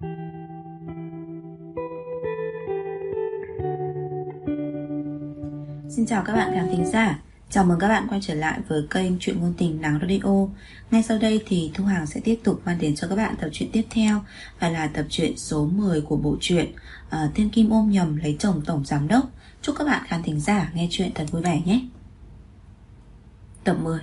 Xin chào các bạn khán thính giả. Chào mừng các bạn quay trở lại với kênh Truyện Ngôn Tình Nắng Radio. Ngay sau đây thì Thu Hằng sẽ tiếp tục mang đến cho các bạn tập truyện tiếp theo, và là tập truyện số 10 của bộ truyện Thiên Kim ôm nhầm lấy chồng tổng giám đốc. Chúc các bạn khán thính giả nghe truyện thật vui vẻ nhé. Tập 10.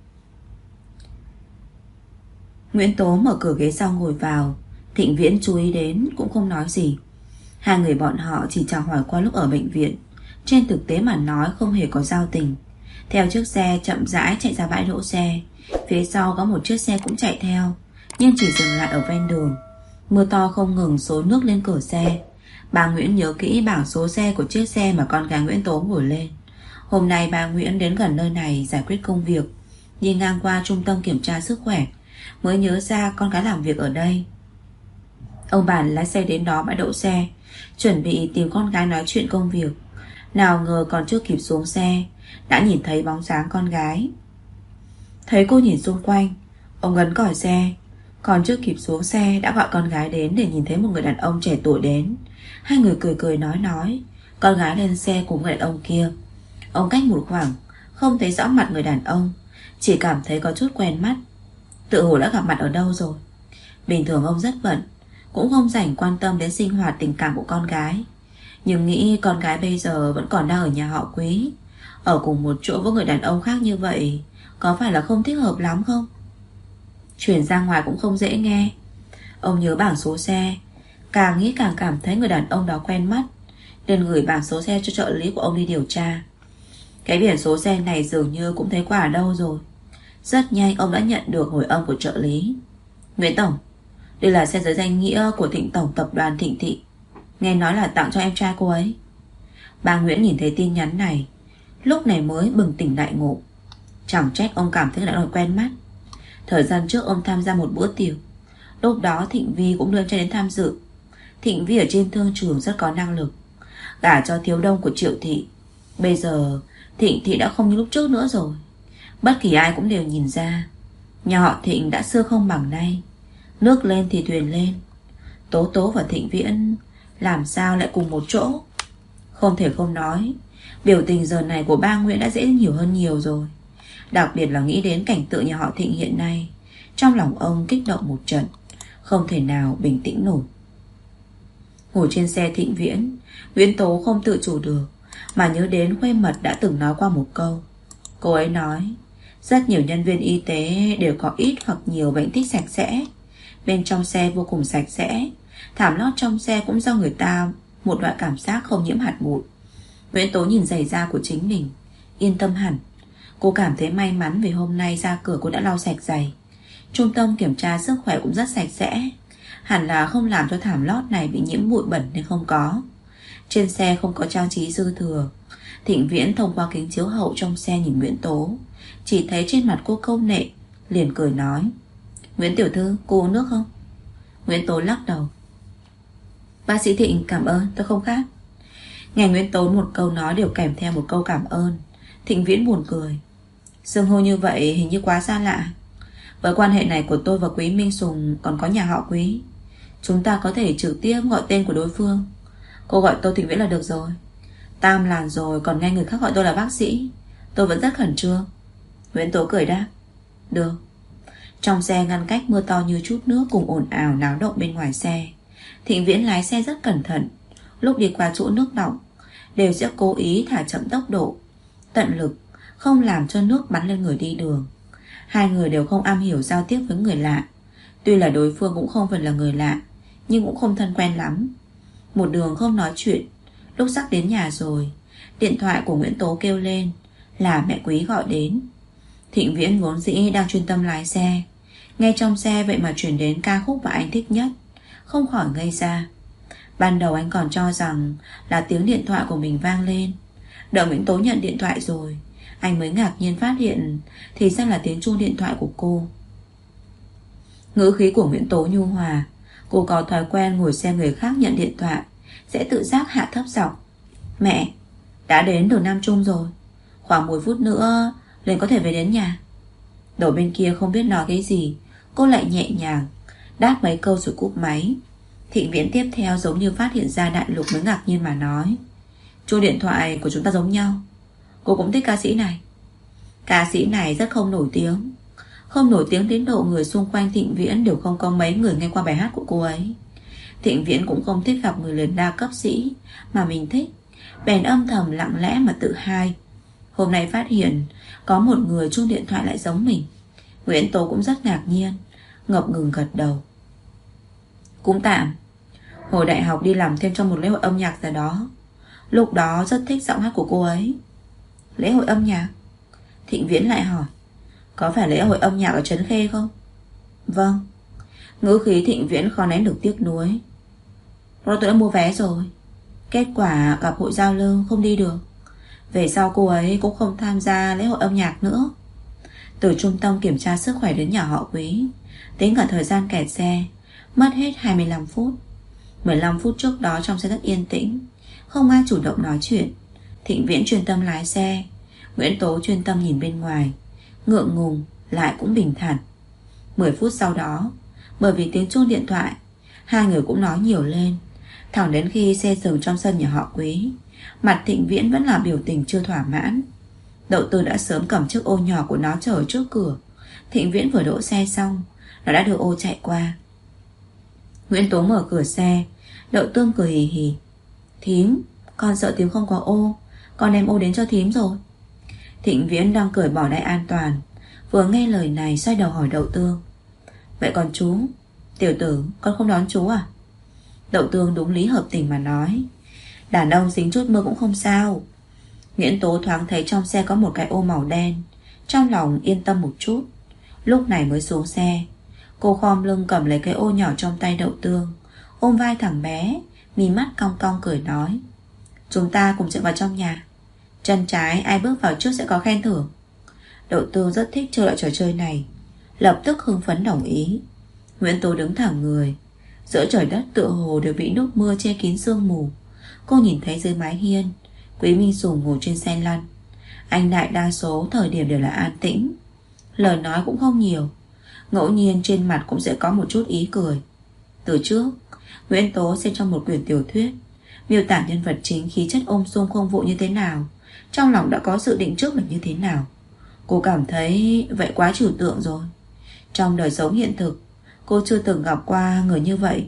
Nguyễn Tố mở cửa ghế sau ngồi vào. Thịnh Viễn chú ý đến cũng không nói gì. Hai người bọn họ chỉ chào hỏi qua lúc ở bệnh viện. Trên thực tế mà nói không hề có giao tình. Theo chiếc xe chậm rãi chạy ra bãi đỗ xe. Phía sau có một chiếc xe cũng chạy theo, nhưng chỉ dừng lại ở ven đường. Mưa to không ngừng xối nước lên cửa xe. Bà Nguyễn nhớ kỹ bảng số xe của chiếc xe mà con gái Nguyễn Tố ngồi lên. Hôm nay bà Nguyễn đến gần nơi này giải quyết công việc, đi ngang qua trung tâm kiểm tra sức khỏe, mới nhớ ra con gái làm việc ở đây. Ông Bản lái xe đến đó bãi đỗ xe, chuẩn bị tìm con gái nói chuyện công việc. Nào ngờ còn chưa kịp xuống xe đã nhìn thấy bóng dáng con gái. Thấy cô nhìn xung quanh, ông ấn còi xe. Còn chưa kịp xuống xe đã gọi con gái đến để nhìn thấy một người đàn ông trẻ tuổi đến. Hai người cười cười nói. Con gái lên xe cùng người đàn ông kia. Ông cách một khoảng, không thấy rõ mặt người đàn ông, chỉ cảm thấy có chút quen mắt. Tự hồ đã gặp mặt ở đâu rồi. Bình thường ông rất bận, cũng không rảnh quan tâm đến sinh hoạt tình cảm của con gái. Nhưng nghĩ con gái bây giờ vẫn còn đang ở nhà họ Quý, ở cùng một chỗ với người đàn ông khác như vậy, có phải là không thích hợp lắm không? Chuyển ra ngoài cũng không dễ nghe. Ông nhớ bảng số xe, càng nghĩ càng cảm thấy người đàn ông đó quen mắt, nên gửi bảng số xe cho trợ lý của ông đi điều tra. Cái biển số xe này dường như cũng thấy qua ở đâu rồi. Rất nhanh ông đã nhận được hồi âm của trợ lý. Nguyễn Tổng, đây là xe dưới danh nghĩa của Thịnh Tổng tập đoàn Thịnh Thị, nghe nói là tặng cho em trai cô ấy. Bà Nguyễn nhìn thấy tin nhắn này, lúc này mới bừng tỉnh đại ngộ. Chẳng trách ông cảm thấy đã quen mắt. Thời gian trước ông tham gia một bữa tiệc, lúc đó Thịnh Vi cũng đưa em trai đến tham dự. Thịnh Vi ở trên thương trường rất có năng lực, gả cho thiếu đông của Triệu Thị. Bây giờ Thịnh Thị đã không như lúc trước nữa rồi. Bất kỳ ai cũng đều nhìn ra nhà họ Thịnh đã xưa không bằng nay. Nước lên thì thuyền lên. Tố Tố và Thịnh Viễn làm sao lại cùng một chỗ? Không thể không nói, biểu tình giờ này của ba Nguyễn đã dễ hiểu hơn nhiều rồi. Đặc biệt là nghĩ đến cảnh tượng nhà họ Thịnh hiện nay, trong lòng ông kích động một trận, không thể nào bình tĩnh nổi. Ngồi trên xe Thịnh Viễn, Nguyễn Tố không tự chủ được mà nhớ đến Khuê Mật đã từng nói qua một câu. Cô ấy nói rất nhiều nhân viên y tế đều có ít hoặc nhiều bệnh thích sạch sẽ. Bên trong xe vô cùng sạch sẽ, thảm lót trong xe cũng do người ta một loại cảm giác không nhiễm hạt bụi. Nguyễn Tố nhìn giày da của chính mình, yên tâm hẳn. Cô cảm thấy may mắn vì hôm nay ra cửa cô đã lau sạch giày. Trung tâm kiểm tra sức khỏe cũng rất sạch sẽ, hẳn là không làm cho thảm lót này bị nhiễm bụi bẩn nên không có. Trên xe không có trang trí dư thừa. Thịnh Viễn thông qua kính chiếu hậu trong xe nhìn Nguyễn Tố, chỉ thấy trên mặt cô câu nệ, liền cười nói. Nguyễn tiểu thư, cô uống nước không? Nguyễn Tố lắc đầu. Bác sĩ Thịnh cảm ơn, tôi không khát. Nghe Nguyễn Tố một câu nói đều kèm theo một câu cảm ơn, Thịnh Viễn buồn cười. Xưng hô như vậy hình như quá xa lạ. Với quan hệ này của tôi và Quý Minh Sùng còn có nhà họ Quý, chúng ta có thể trực tiếp gọi tên của đối phương. Cô gọi tôi Thịnh Viễn là được rồi. Tam làn rồi còn nghe người khác gọi tôi là bác sĩ, tôi vẫn rất khẩn trương. Nguyễn Tố cười đáp. Được. Trong xe ngăn cách mưa to như chút nước cùng ồn ào náo động bên ngoài xe. Thịnh Viễn lái xe rất cẩn thận. Lúc đi qua chỗ nước đọng đều sẽ cố ý thả chậm tốc độ, tận lực không làm cho nước bắn lên người đi đường. Hai người đều không am hiểu giao tiếp với người lạ. Tuy là đối phương cũng không phải là người lạ, nhưng cũng không thân quen lắm. Một đường không nói chuyện. Lúc sắp đến nhà rồi, điện thoại của Nguyễn Tố kêu lên, là mẹ Quý gọi đến. Thịnh Viễn vốn dĩ đang chuyên tâm lái xe, nghe trong xe vậy mà chuyển đến ca khúc mà anh thích nhất, không khỏi ngây ra. Ban đầu anh còn cho rằng là tiếng điện thoại của mình vang lên. Đợi Nguyễn Tố nhận điện thoại rồi, anh mới ngạc nhiên phát hiện thì ra là tiếng chuông điện thoại của cô. Ngữ khí của Nguyễn Tố nhu hòa. Cô có thói quen ngồi xem người khác nhận điện thoại sẽ tự giác hạ thấp giọng. Mẹ, đã đến đường Nam Trung rồi, khoảng 10 phút nữa liền có thể về đến nhà. Đầu bên kia không biết nói cái gì, cô lại nhẹ nhàng đáp mấy câu rồi cúp máy. Thịnh Viễn tiếp theo giống như phát hiện ra đại lục mới ngạc nhiên mà nói: chuông điện thoại của chúng ta giống nhau. Cô cũng thích ca sĩ này. Ca sĩ này rất không nổi tiếng. Không nổi tiếng đến độ người xung quanh Thịnh Viễn đều không có mấy người nghe qua bài hát của cô ấy. Thịnh Viễn cũng không thích gặp người liền đa cấp sĩ mà mình thích, bèn âm thầm lặng lẽ mà tự hai. Hôm nay phát hiện có một người chuông điện thoại lại giống mình. Nguyễn Tố cũng rất ngạc nhiên, ngập ngừng gật đầu. Cũng tạm. Hồi đại học đi làm thêm trong một lễ hội âm nhạc gì đó. Lúc đó rất thích giọng hát của cô ấy. Lễ hội âm nhạc? Thịnh Viễn lại hỏi: có phải lễ hội âm nhạc ở Trấn Khê không? Vâng. Ngữ khí Thịnh Viễn khó nén được tiếc nuối. Tôi đã mua vé rồi. Kết quả gặp hội giao lưu không đi được. Về sau cô ấy cũng không tham gia lễ hội âm nhạc nữa. Từ trung tâm kiểm tra sức khỏe đến nhà họ Quý, tính cả thời gian kẹt xe, mất hết 25 phút. 15 phút trước đó trong xe rất yên tĩnh, không ai chủ động nói chuyện. Thịnh Viễn chuyên tâm lái xe, Nguyễn Tố chuyên tâm nhìn bên ngoài, ngượng ngùng lại cũng bình thản. 10 phút sau đó, bởi vì tiếng chuông điện thoại, hai người cũng nói nhiều lên. Thẳng đến khi xe dừng trong sân nhà họ Quý, mặt Thịnh Viễn vẫn là biểu tình chưa thỏa mãn. Đậu Tư đã sớm cầm chiếc ô nhỏ của nó chờ trước cửa. Thịnh Viễn vừa đỗ xe xong, nó đã đưa ô chạy qua. Nguyễn Tố mở cửa xe. Đậu Tương cười hì hì: thím, con sợ thím không có ô, con đem ô đến cho thím rồi. Thịnh Viễn đang cởi bỏ đai an toàn, vừa nghe lời này xoay đầu hỏi Đậu Tương: vậy còn chú? Tiểu tử, con không đón chú à? Đậu Tương đúng lý hợp tình mà nói: đàn ông dính chút mưa cũng không sao. Nguyễn Tố thoáng thấy trong xe có một cái ô màu đen, trong lòng yên tâm một chút. Lúc này mới xuống xe. Cô khom lưng cầm lấy cái ô nhỏ trong tay Đậu Tương, ôm vai thằng bé, mí mắt cong cong cười nói: chúng ta cùng chạy vào trong nhà. Chân trái ai bước vào trước sẽ có khen thưởng. Đậu Tương rất thích chơi loại trò chơi này, lập tức hưng phấn đồng ý. Nguyễn Tố đứng thẳng người. Giữa trời đất tựa hồ đều bị nước mưa che kín sương mù. Cô nhìn thấy dưới mái hiên Quý Minh Sùng ngồi trên xe lăn. Anh đại đa số thời điểm đều là an tĩnh, lời nói cũng không nhiều, ngẫu nhiên trên mặt cũng sẽ có một chút ý cười. Từ trước Nguyễn Tố xem trong một quyển tiểu thuyết miêu tả nhân vật chính khí chất ôm sum không vội như thế nào, trong lòng đã có dự định trước là như thế nào. Cô cảm thấy vậy quá trừu tượng rồi. Trong đời sống hiện thực, cô chưa từng gặp qua người như vậy.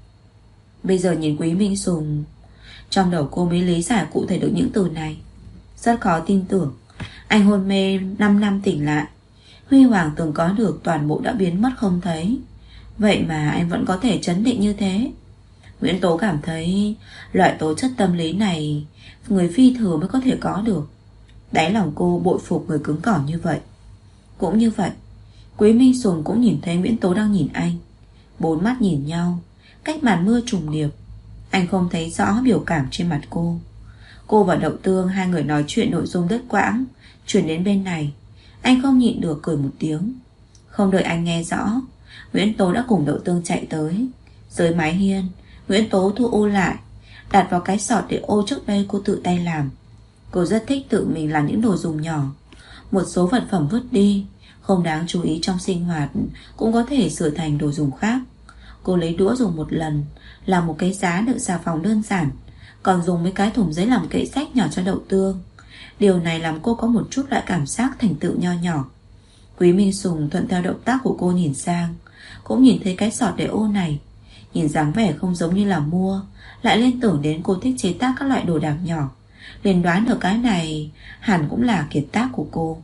Bây giờ nhìn Quý Minh Sùng, trong đầu cô mới lý giải cụ thể được những từ này. Rất khó tin tưởng anh hôn mê 5 năm tỉnh lại, huy hoàng từng có được toàn bộ đã biến mất không thấy. Vậy mà anh vẫn có thể trấn định như thế. Nguyễn Tố cảm thấy loại tố chất tâm lý này người phi thường mới có thể có được. Đáy lòng cô bội phục người cứng cỏi như vậy. Cũng như vậy, Quý Minh Sùng cũng nhìn thấy Nguyễn Tố đang nhìn anh. Bốn mắt nhìn nhau, cách màn mưa trùng điệp. Anh không thấy rõ biểu cảm trên mặt cô. Cô và Đậu Tương hai người nói chuyện nội dung đứt quãng, chuyển đến bên này. Anh không nhịn được cười một tiếng. Không đợi anh nghe rõ, Nguyễn Tố đã cùng Đậu Tương chạy tới. Dưới mái hiên, Nguyễn Tố thu ô lại, đặt vào cái sọt để ô trước đây cô tự tay làm. Cô rất thích tự mình làm những đồ dùng nhỏ. Một số vật phẩm vứt đi, không đáng chú ý trong sinh hoạt, cũng có thể sửa thành đồ dùng khác. Cô lấy đũa dùng một lần, làm một cái giá đựng xà phòng đơn giản, còn dùng mấy cái thùng giấy làm kệ sách nhỏ cho Đậu Tương. Điều này làm cô có một chút lại cảm giác thành tựu nho nhỏ. Quý Minh Sùng thuận theo động tác của cô nhìn sang, cũng nhìn thấy cái sọt để ô này. Nhìn dáng vẻ không giống như là mua, lại liên tưởng đến cô thích chế tác các loại đồ đạc nhỏ, liền đoán được cái này hẳn cũng là kiệt tác của cô.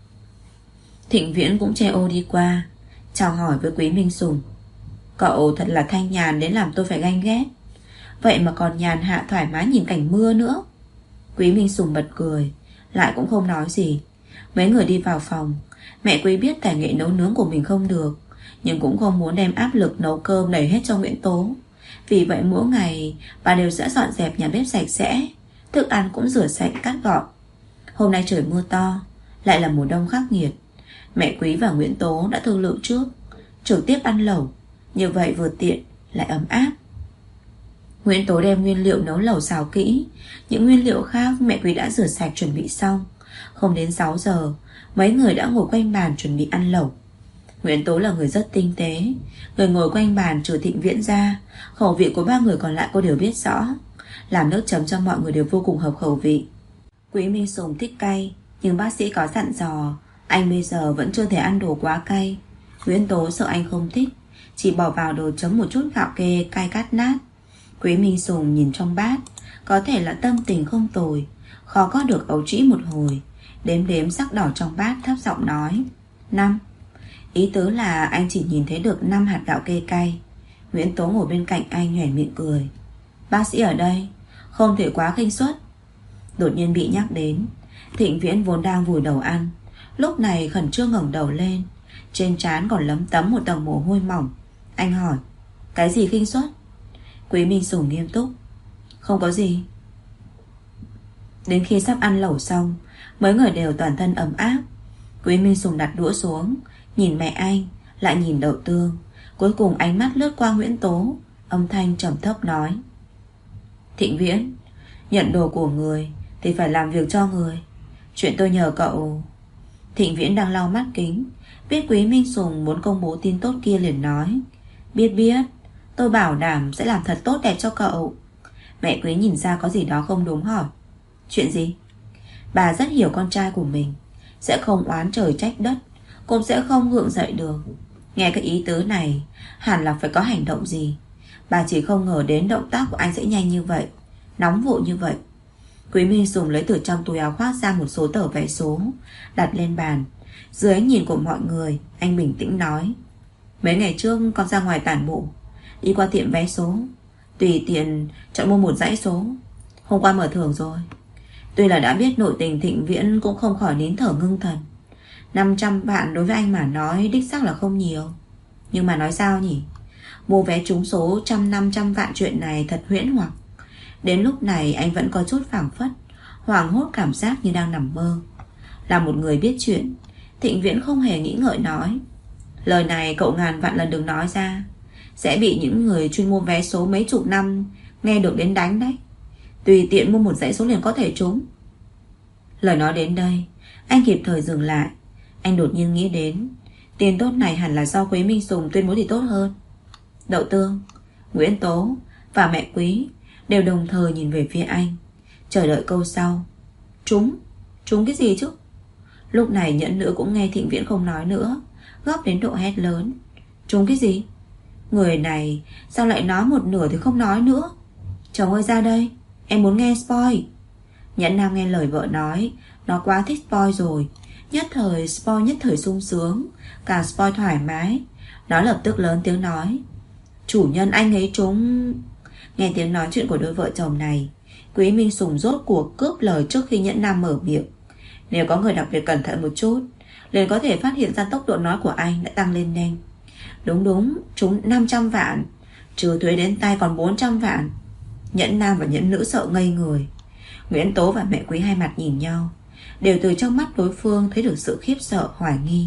Thịnh Viễn cũng che ô đi qua, chào hỏi với Quý Minh Sùng: cậu thật là thanh nhàn đến làm tôi phải ganh ghét. Vậy mà còn nhàn hạ thoải mái nhìn cảnh mưa nữa. Quý Minh Sùng bật cười, lại cũng không nói gì. Mấy người đi vào phòng. Mẹ Quý biết tài nghệ nấu nướng của mình không được, nhưng cũng không muốn đem áp lực nấu cơm đẩy hết cho Nguyễn Tố. Vì vậy mỗi ngày bà đều sẽ dọn dẹp nhà bếp sạch sẽ, thức ăn cũng rửa sạch cắt gọn. Hôm nay trời mưa to, lại là mùa đông khắc nghiệt. Mẹ Quý và Nguyễn Tố đã thương lượng trước, trực tiếp ăn lẩu. Như vậy vừa tiện lại ấm áp. Nguyễn Tố đem nguyên liệu nấu lẩu xào kỹ. Những nguyên liệu khác mẹ Quý đã rửa sạch chuẩn bị xong. Không đến 6 giờ, mấy người đã ngồi quanh bàn chuẩn bị ăn lẩu. Nguyễn Tố là người rất tinh tế. Người ngồi quanh bàn trừ Thịnh Viễn ra, khẩu vị của ba người còn lại cô đều biết rõ. Làm nước chấm cho mọi người đều vô cùng hợp khẩu vị. Quý Minh Sùng thích cay, nhưng bác sĩ có dặn dò anh bây giờ vẫn chưa thể ăn đồ quá cay. Nguyễn Tố sợ anh không thích, chỉ bỏ vào đồ chấm một chút gạo kê cay cát nát. Quý Minh Sùng nhìn trong bát, có thể là tâm tình không tồi, khó có được ấu trĩ một hồi. Đếm đếm sắc đỏ trong bát, thấp giọng nói 5. Ý tứ là anh chỉ nhìn thấy được 5 hạt gạo kê cay. Nguyễn Tố ngồi bên cạnh anh nhoẻn miệng cười. Bác sĩ ở đây, không thể quá khinh suất. Đột nhiên bị nhắc đến. Thịnh Viễn vốn đang vùi đầu ăn, lúc này khẩn trương ngẩng đầu lên, trên trán còn lấm tấm một tầng mồ hôi mỏng. Anh hỏi, cái gì khinh suất? Quý Minh Sùng nghiêm túc, không có gì. Đến khi sắp ăn lẩu xong, mấy người đều toàn thân ấm áp. Quý Minh Sùng đặt đũa xuống, nhìn mẹ anh, lại nhìn Đậu Tương. Cuối cùng ánh mắt lướt qua Nguyễn Tố, âm thanh trầm thấp nói, Thịnh Viễn, nhận đồ của người thì phải làm việc cho người. Chuyện tôi nhờ cậu. Thịnh Viễn đang lau mắt kính, biết Quý Minh Sùng muốn công bố tin tốt kia liền nói, biết, tôi bảo đảm sẽ làm thật tốt đẹp cho cậu. Mẹ Quý nhìn ra có gì đó không đúng hỏi, chuyện gì? Bà rất hiểu con trai của mình, sẽ không oán trời trách đất, cũng sẽ không gượng dậy được. Nghe cái ý tứ này, hẳn là phải có hành động gì. Bà chỉ không ngờ đến động tác của anh sẽ nhanh như vậy, nóng vội như vậy. Quý Minh Sùng lấy từ trong túi áo khoác ra một số tờ vé số, đặt lên bàn. Dưới ánh nhìn của mọi người, anh bình tĩnh nói, mấy ngày trước con ra ngoài tản bộ, đi qua tiệm vé số, tùy tiện chọn mua một dãy số. Hôm qua mở thưởng rồi. Tuy là đã biết nội tình Thịnh Viễn, cũng không khỏi nín thở ngưng thần. 500 vạn đối với anh mà nói đích xác là không nhiều, nhưng mà nói sao nhỉ, mua vé trúng số 100-500 vạn chuyện này thật huyễn hoặc. Đến lúc này anh vẫn có chút phảng phất, hoảng hốt cảm giác như đang nằm mơ. Là một người biết chuyện, Thịnh Viễn không hề nghĩ ngợi nói, lời này cậu ngàn vạn lần đừng nói ra, sẽ bị những người chuyên mua vé số mấy chục năm nghe được đến đánh đấy. Tùy tiện mua một dãy số liền có thể trúng. Lời nói đến đây, anh kịp thời dừng lại. Anh đột nhiên nghĩ đến, tiền tốt này hẳn là do Quý Minh Sùng tuyên bố thì tốt hơn. Đậu Tương, Nguyễn Tố và mẹ Quý đều đồng thời nhìn về phía anh, chờ đợi câu sau. Trúng cái gì chứ? Lúc này nhẫn nữ cũng nghe Thịnh Viễn không nói nữa, gấp đến độ hét lớn, trúng cái gì? Người này sao lại nói một nửa thì không nói nữa? Chồng ơi ra đây, em muốn nghe spoil. Nhẫn nam nghe lời vợ nói, nó quá thích spoil rồi. Nhất thời spoil nhất thời sung sướng, càng spoil thoải mái. Nó lập tức lớn tiếng nói, chủ nhân anh ấy trúng. Nghe tiếng nói chuyện của đôi vợ chồng này, Quý Minh Sùng rốt cuộc cướp lời trước khi nhẫn nam mở miệng. Nếu có người đặc biệt cẩn thận một chút, liền có thể phát hiện ra tốc độ nói của anh đã tăng lên nhanh. Đúng, trúng 500 vạn, trừ thuế đến tay còn 400 vạn. Nhẫn nam và nhẫn nữ sợ ngây người. Nguyễn Tố và mẹ Quý hai mặt nhìn nhau, đều từ trong mắt đối phương thấy được sự khiếp sợ, hoài nghi.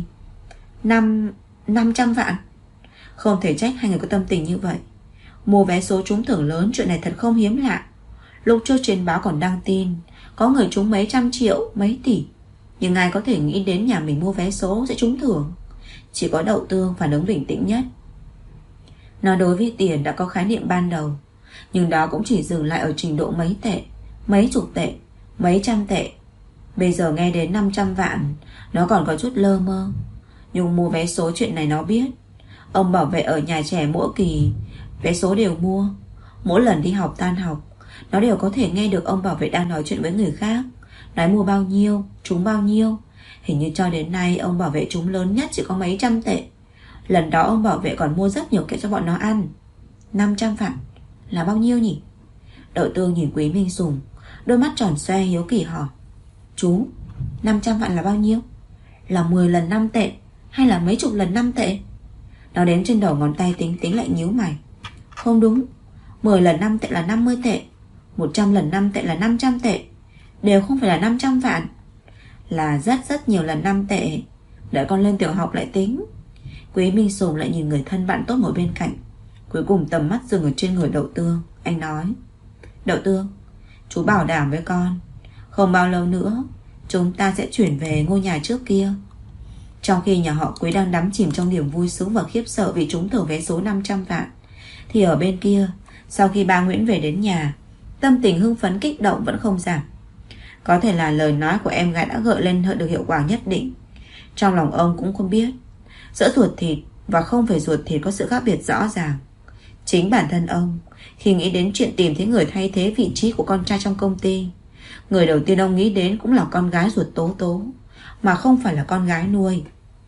500 vạn. Không thể trách hai người có tâm tình như vậy. Mua vé số trúng thưởng lớn, chuyện này thật không hiếm lạ. Lúc trước trên báo còn đăng tin có người trúng mấy trăm triệu, mấy tỷ, nhưng ai có thể nghĩ đến nhà mình mua vé số sẽ trúng thưởng. Chỉ có Đậu Tương phản ứng bình tĩnh nhất. Nó đối với tiền đã có khái niệm ban đầu, nhưng đó cũng chỉ dừng lại ở trình độ mấy tệ, mấy chục tệ, mấy trăm tệ. Bây giờ nghe đến 500 vạn, nó còn có chút lơ mơ. Nhưng mua vé số chuyện này nó biết. Ông bảo vệ ở nhà trẻ mỗi kỳ vé số đều mua. Mỗi lần đi học tan học, nó đều có thể nghe được ông bảo vệ đang nói chuyện với người khác, nói mua bao nhiêu, trúng bao nhiêu. Hình như cho đến nay ông bảo vệ trúng lớn nhất chỉ có mấy trăm tệ. Lần đó ông bảo vệ còn mua rất nhiều kẹo cho bọn nó ăn. 500 vạn là bao nhiêu nhỉ? Đậu Tương nhìn Quý Minh Sùng, đôi mắt tròn xoe hiếu kỳ hỏi, chú, 500 vạn là bao nhiêu? Là 10 lần 5 tệ hay là mấy chục lần 5 tệ? Nó đếm trên đầu ngón tay tính lại nhíu mày. Không đúng, 10 lần 5 tệ là 50 tệ, 100 lần 5 tệ là 500 tệ. Đều không phải là 500 vạn. Là rất nhiều lần 5 tệ. Đợi con lên tiểu học lại tính. Quý Minh Sùng lại nhìn người thân bạn tốt ngồi bên cạnh. Cuối cùng tầm mắt dừng ở trên người Đậu Tương. Anh nói, Đậu Tương, chú bảo đảm với con, không bao lâu nữa chúng ta sẽ chuyển về ngôi nhà trước kia. Trong khi nhà họ Quý đang đắm chìm trong niềm vui sướng và khiếp sợ vì trúng thưởng vé số 500 vạn, thì ở bên kia, sau khi ba Nguyễn về đến nhà, tâm tình hưng phấn kích động vẫn không giảm. Có thể là lời nói của em gái đã gợi lên được hiệu quả nhất định. Trong lòng ông cũng không biết giữa ruột thịt và không phải ruột thịt có sự khác biệt rõ ràng. Chính bản thân ông, khi nghĩ đến chuyện tìm thấy người thay thế vị trí của con trai trong công ty, người đầu tiên ông nghĩ đến cũng là con gái ruột Tố Tố, mà không phải là con gái nuôi.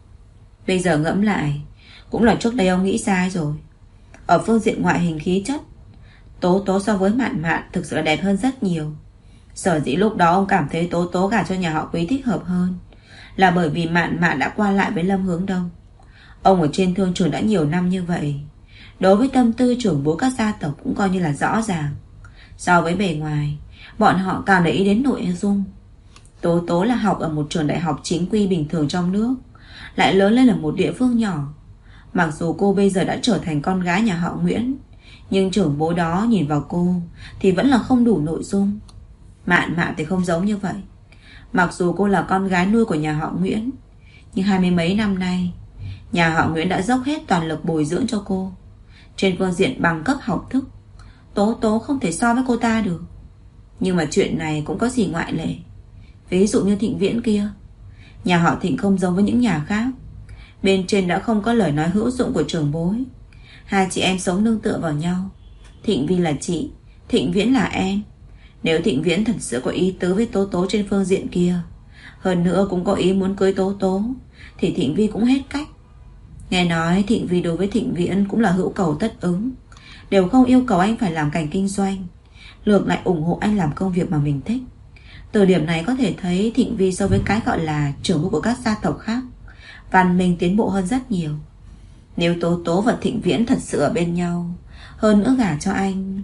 Bây giờ ngẫm lại, cũng là trước đây ông nghĩ sai rồi. Ở phương diện ngoại hình khí chất, Tố Tố so với Mạn Mạn thực sự là đẹp hơn rất nhiều. Sở dĩ lúc đó ông cảm thấy Tố Tố gả cho nhà họ Quý thích hợp hơn là bởi vì Mạn Mạn đã qua lại với Lâm Hướng Đông. Ông ở trên thương trường đã nhiều năm như vậy, đối với tâm tư trưởng bối các gia tộc cũng coi như là rõ ràng. So với bề ngoài, bọn họ càng để ý đến nội dung. Tố Tố là học ở một trường đại học chính quy bình thường trong nước, lại lớn lên ở một địa phương nhỏ. Mặc dù cô bây giờ đã trở thành con gái nhà họ Nguyễn, nhưng trưởng bố đó nhìn vào cô thì vẫn là không đủ nội dung. Mạn Mạn thì không giống như vậy. Mặc dù cô là con gái nuôi của nhà họ Nguyễn, nhưng 20 mấy năm nay, nhà họ Nguyễn đã dốc hết toàn lực bồi dưỡng cho cô. Trên phương diện bằng cấp học thức, Tố Tố không thể so với cô ta được. Nhưng mà chuyện này cũng có gì ngoại lệ. Ví dụ như Thịnh Viễn kia, nhà họ Thịnh không giống với những nhà khác. Bên trên đã không có lời nói hữu dụng của trưởng bối. Hai chị em sống nương tựa vào nhau. Thịnh Vi là chị, Thịnh Viễn là em. Nếu Thịnh Viễn thật sự có ý tứ với Tố Tố trên phương diện kia, hơn nữa cũng có ý muốn cưới Tố Tố, thì Thịnh Vi cũng hết cách. Nghe nói Thịnh Vi đối với Thịnh Viễn cũng là hữu cầu tất ứng, đều không yêu cầu anh phải làm cảnh kinh doanh, ngược lại ủng hộ anh làm công việc mà mình thích. Từ điểm này có thể thấy Thịnh Vi so với cái gọi là trưởng bối của các gia tộc khác, văn minh tiến bộ hơn rất nhiều. Nếu Tố Tố và Thịnh Viễn thật sự ở bên nhau, hơn nữa gả cho anh.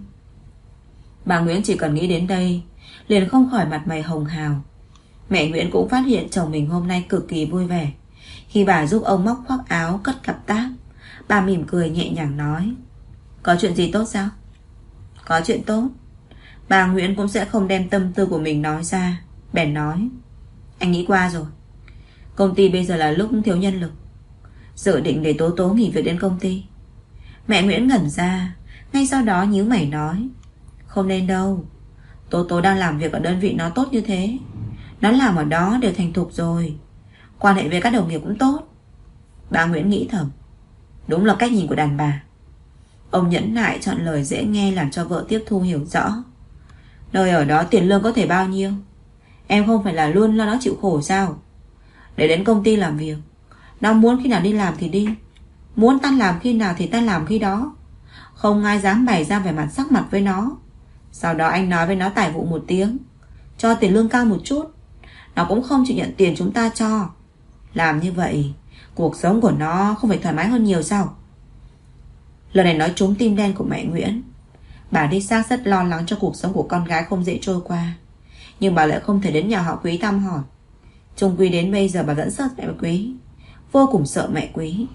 Bà Nguyễn chỉ cần nghĩ đến đây liền không khỏi mặt mày hồng hào. Mẹ Nguyễn cũng phát hiện chồng mình hôm nay cực kỳ vui vẻ. Khi bà giúp ông móc khoác áo cất cặp táp, bà mỉm cười nhẹ nhàng nói: Có chuyện gì tốt sao? Có chuyện tốt. Bà Nguyễn cũng sẽ không đem tâm tư của mình nói ra, bèn nói: Anh nghĩ qua rồi. Công ty bây giờ là lúc thiếu nhân lực, dự định để Tố Tố nghỉ việc đến công ty. Mẹ Nguyễn ngẩn ra, ngay sau đó nhíu mày nói: Không nên đâu. Tố Tố đang làm việc ở đơn vị nó tốt như thế, nó làm ở đó đều thành thục rồi, quan hệ với các đồng nghiệp cũng tốt. Bà Nguyễn nghĩ thầm, đúng là cách nhìn của đàn bà. Ông nhẫn nại chọn lời dễ nghe làm cho vợ tiếp thu hiểu rõ. Nơi ở đó tiền lương có thể bao nhiêu? Em không phải là luôn lo nó chịu khổ sao? Để đến công ty làm việc, nó muốn khi nào đi làm thì đi, muốn tan làm khi nào thì tan làm khi đó. Không ai dám bày ra vẻ mặt sắc mặt với nó. Sau đó anh nói với nó tài vụ một tiếng, cho tiền lương cao một chút, nó cũng không chịu nhận tiền chúng ta cho. Làm như vậy, cuộc sống của nó không phải thoải mái hơn nhiều sao? Lần này nói trúng tim đen của mẹ Nguyễn. Bà đi xác rất lo lắng cho cuộc sống của con gái không dễ trôi qua, nhưng bà lại không thể đến nhà họ Quý thăm hỏi. Chung quy đến bây giờ bà vẫn sợ mẹ Quý, vô cùng sợ mẹ Quý.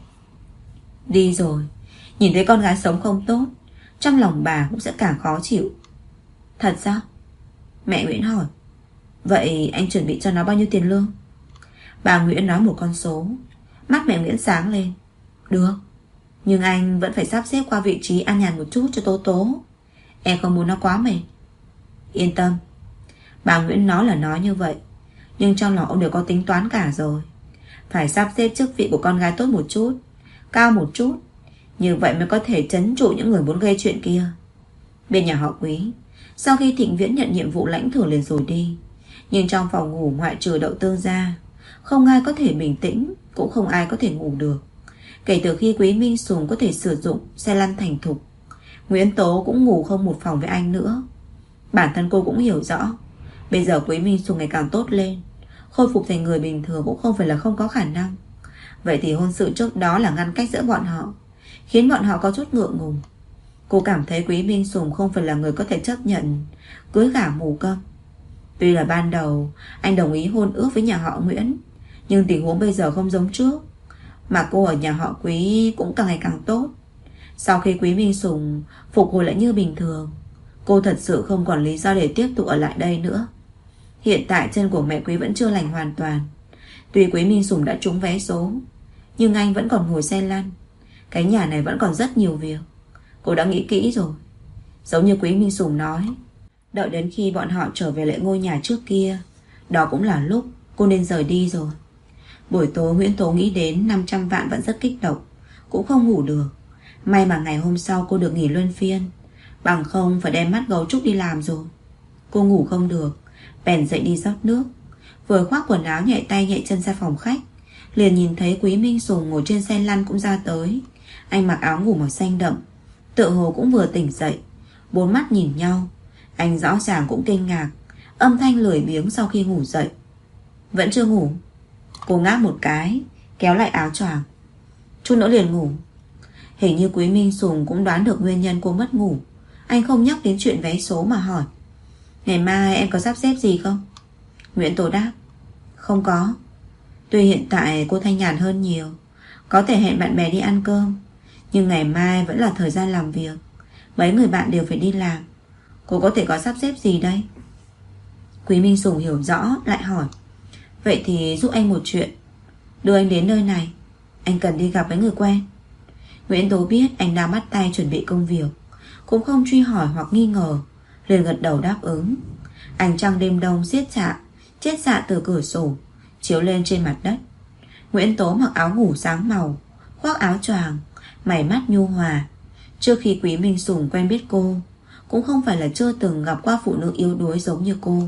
Đi rồi, nhìn thấy con gái sống không tốt, trong lòng bà cũng sẽ càng khó chịu. Thật sao? Mẹ Nguyễn hỏi. Vậy anh chuẩn bị cho nó bao nhiêu tiền lương? Bà Nguyễn nói một con số. Mắt mẹ Nguyễn sáng lên. Được, nhưng anh vẫn phải sắp xếp qua vị trí an nhàn một chút cho Tố Tố. Em không muốn nó quá mệt. Yên tâm. Bà Nguyễn nói là nói như vậy, nhưng trong lòng ông đều có tính toán cả rồi. Phải sắp xếp chức vị của con gái tốt một chút, cao một chút, như vậy mới có thể trấn trụ những người muốn gây chuyện kia. Bên nhà họ Quý, sau khi Thịnh Viễn nhận nhiệm vụ lãnh thưởng liền rồi đi, nhưng trong phòng ngủ ngoại trừ Đậu Tương ra, không ai có thể bình tĩnh, cũng không ai có thể ngủ được. Kể từ khi Quý Minh Sùng có thể sử dụng xe lăn thành thục, Nguyễn Tố cũng ngủ không một phòng với anh nữa. Bản thân cô cũng hiểu rõ, bây giờ Quý Minh Sùng ngày càng tốt lên, khôi phục thành người bình thường cũng không phải là không có khả năng. Vậy thì hôn sự trước đó là ngăn cách giữa bọn họ, khiến bọn họ có chút ngượng ngùng. Cô cảm thấy Quý Minh Sùng không phải là người có thể chấp nhận cưới gả mù câm. Tuy là ban đầu anh đồng ý hôn ước với nhà họ Nguyễn, nhưng tình huống bây giờ không giống trước, mà cô ở nhà họ Quý cũng càng ngày càng tốt. Sau khi Quý Minh Sùng phục hồi lại như bình thường, cô thật sự không còn lý do để tiếp tục ở lại đây nữa. Hiện tại chân của mẹ Quý vẫn chưa lành hoàn toàn, Tuy Quý Minh Sùng đã trúng vé số, nhưng anh vẫn còn ngồi xe lăn. Cái nhà này vẫn còn rất nhiều việc. Cô đã nghĩ kỹ rồi. Giống như Quý Minh Sùng nói, đợi đến khi bọn họ trở về lại ngôi nhà trước kia, đó cũng là lúc cô nên rời đi rồi. Buổi tối Nguyễn Tố nghĩ đến 500 vạn vẫn rất kích động, cũng không ngủ được. May mà ngày hôm sau cô được nghỉ luân phiên, bằng không phải đem mắt gấu trúc đi làm rồi. Cô ngủ không được, bèn dậy đi rót nước. Vừa khoác quần áo nhẹ tay nhẹ chân ra phòng khách, liền nhìn thấy Quý Minh Sùng ngồi trên xe lăn cũng ra tới. Anh mặc áo ngủ màu xanh đậm, tựa hồ cũng vừa tỉnh dậy. Bốn mắt nhìn nhau, anh rõ ràng cũng kinh ngạc, âm thanh lười biếng sau khi ngủ dậy. Vẫn chưa ngủ? Cô ngáp một cái, kéo lại áo choàng. Chút nữa liền ngủ. Hình như Quý Minh Sùng cũng đoán được nguyên nhân cô mất ngủ. Anh không nhắc đến chuyện vé số mà hỏi, ngày mai em có sắp xếp gì không? Nguyễn Tố đáp, không có. Tuy hiện tại cô thanh nhàn hơn nhiều, có thể hẹn bạn bè đi ăn cơm, nhưng ngày mai vẫn là thời gian làm việc. Mấy người bạn đều phải đi làm. Cô có thể có sắp xếp gì đây? Quý Minh Sùng hiểu rõ, lại hỏi, vậy thì giúp anh một chuyện. Đưa anh đến nơi này, anh cần đi gặp với người quen. Nguyễn Tố biết anh đang bắt tay chuẩn bị công việc, cũng không truy hỏi hoặc nghi ngờ, liền gật đầu đáp ứng. Ánh trăng đêm đông xiết chạ chết xạ từ cửa sổ chiếu lên trên mặt đất. Nguyễn Tố mặc áo ngủ sáng màu, khoác áo choàng, mày mắt nhu hòa. Trước khi Quý Minh Sùng quen biết cô, cũng không phải là chưa từng gặp qua phụ nữ yếu đuối giống như cô.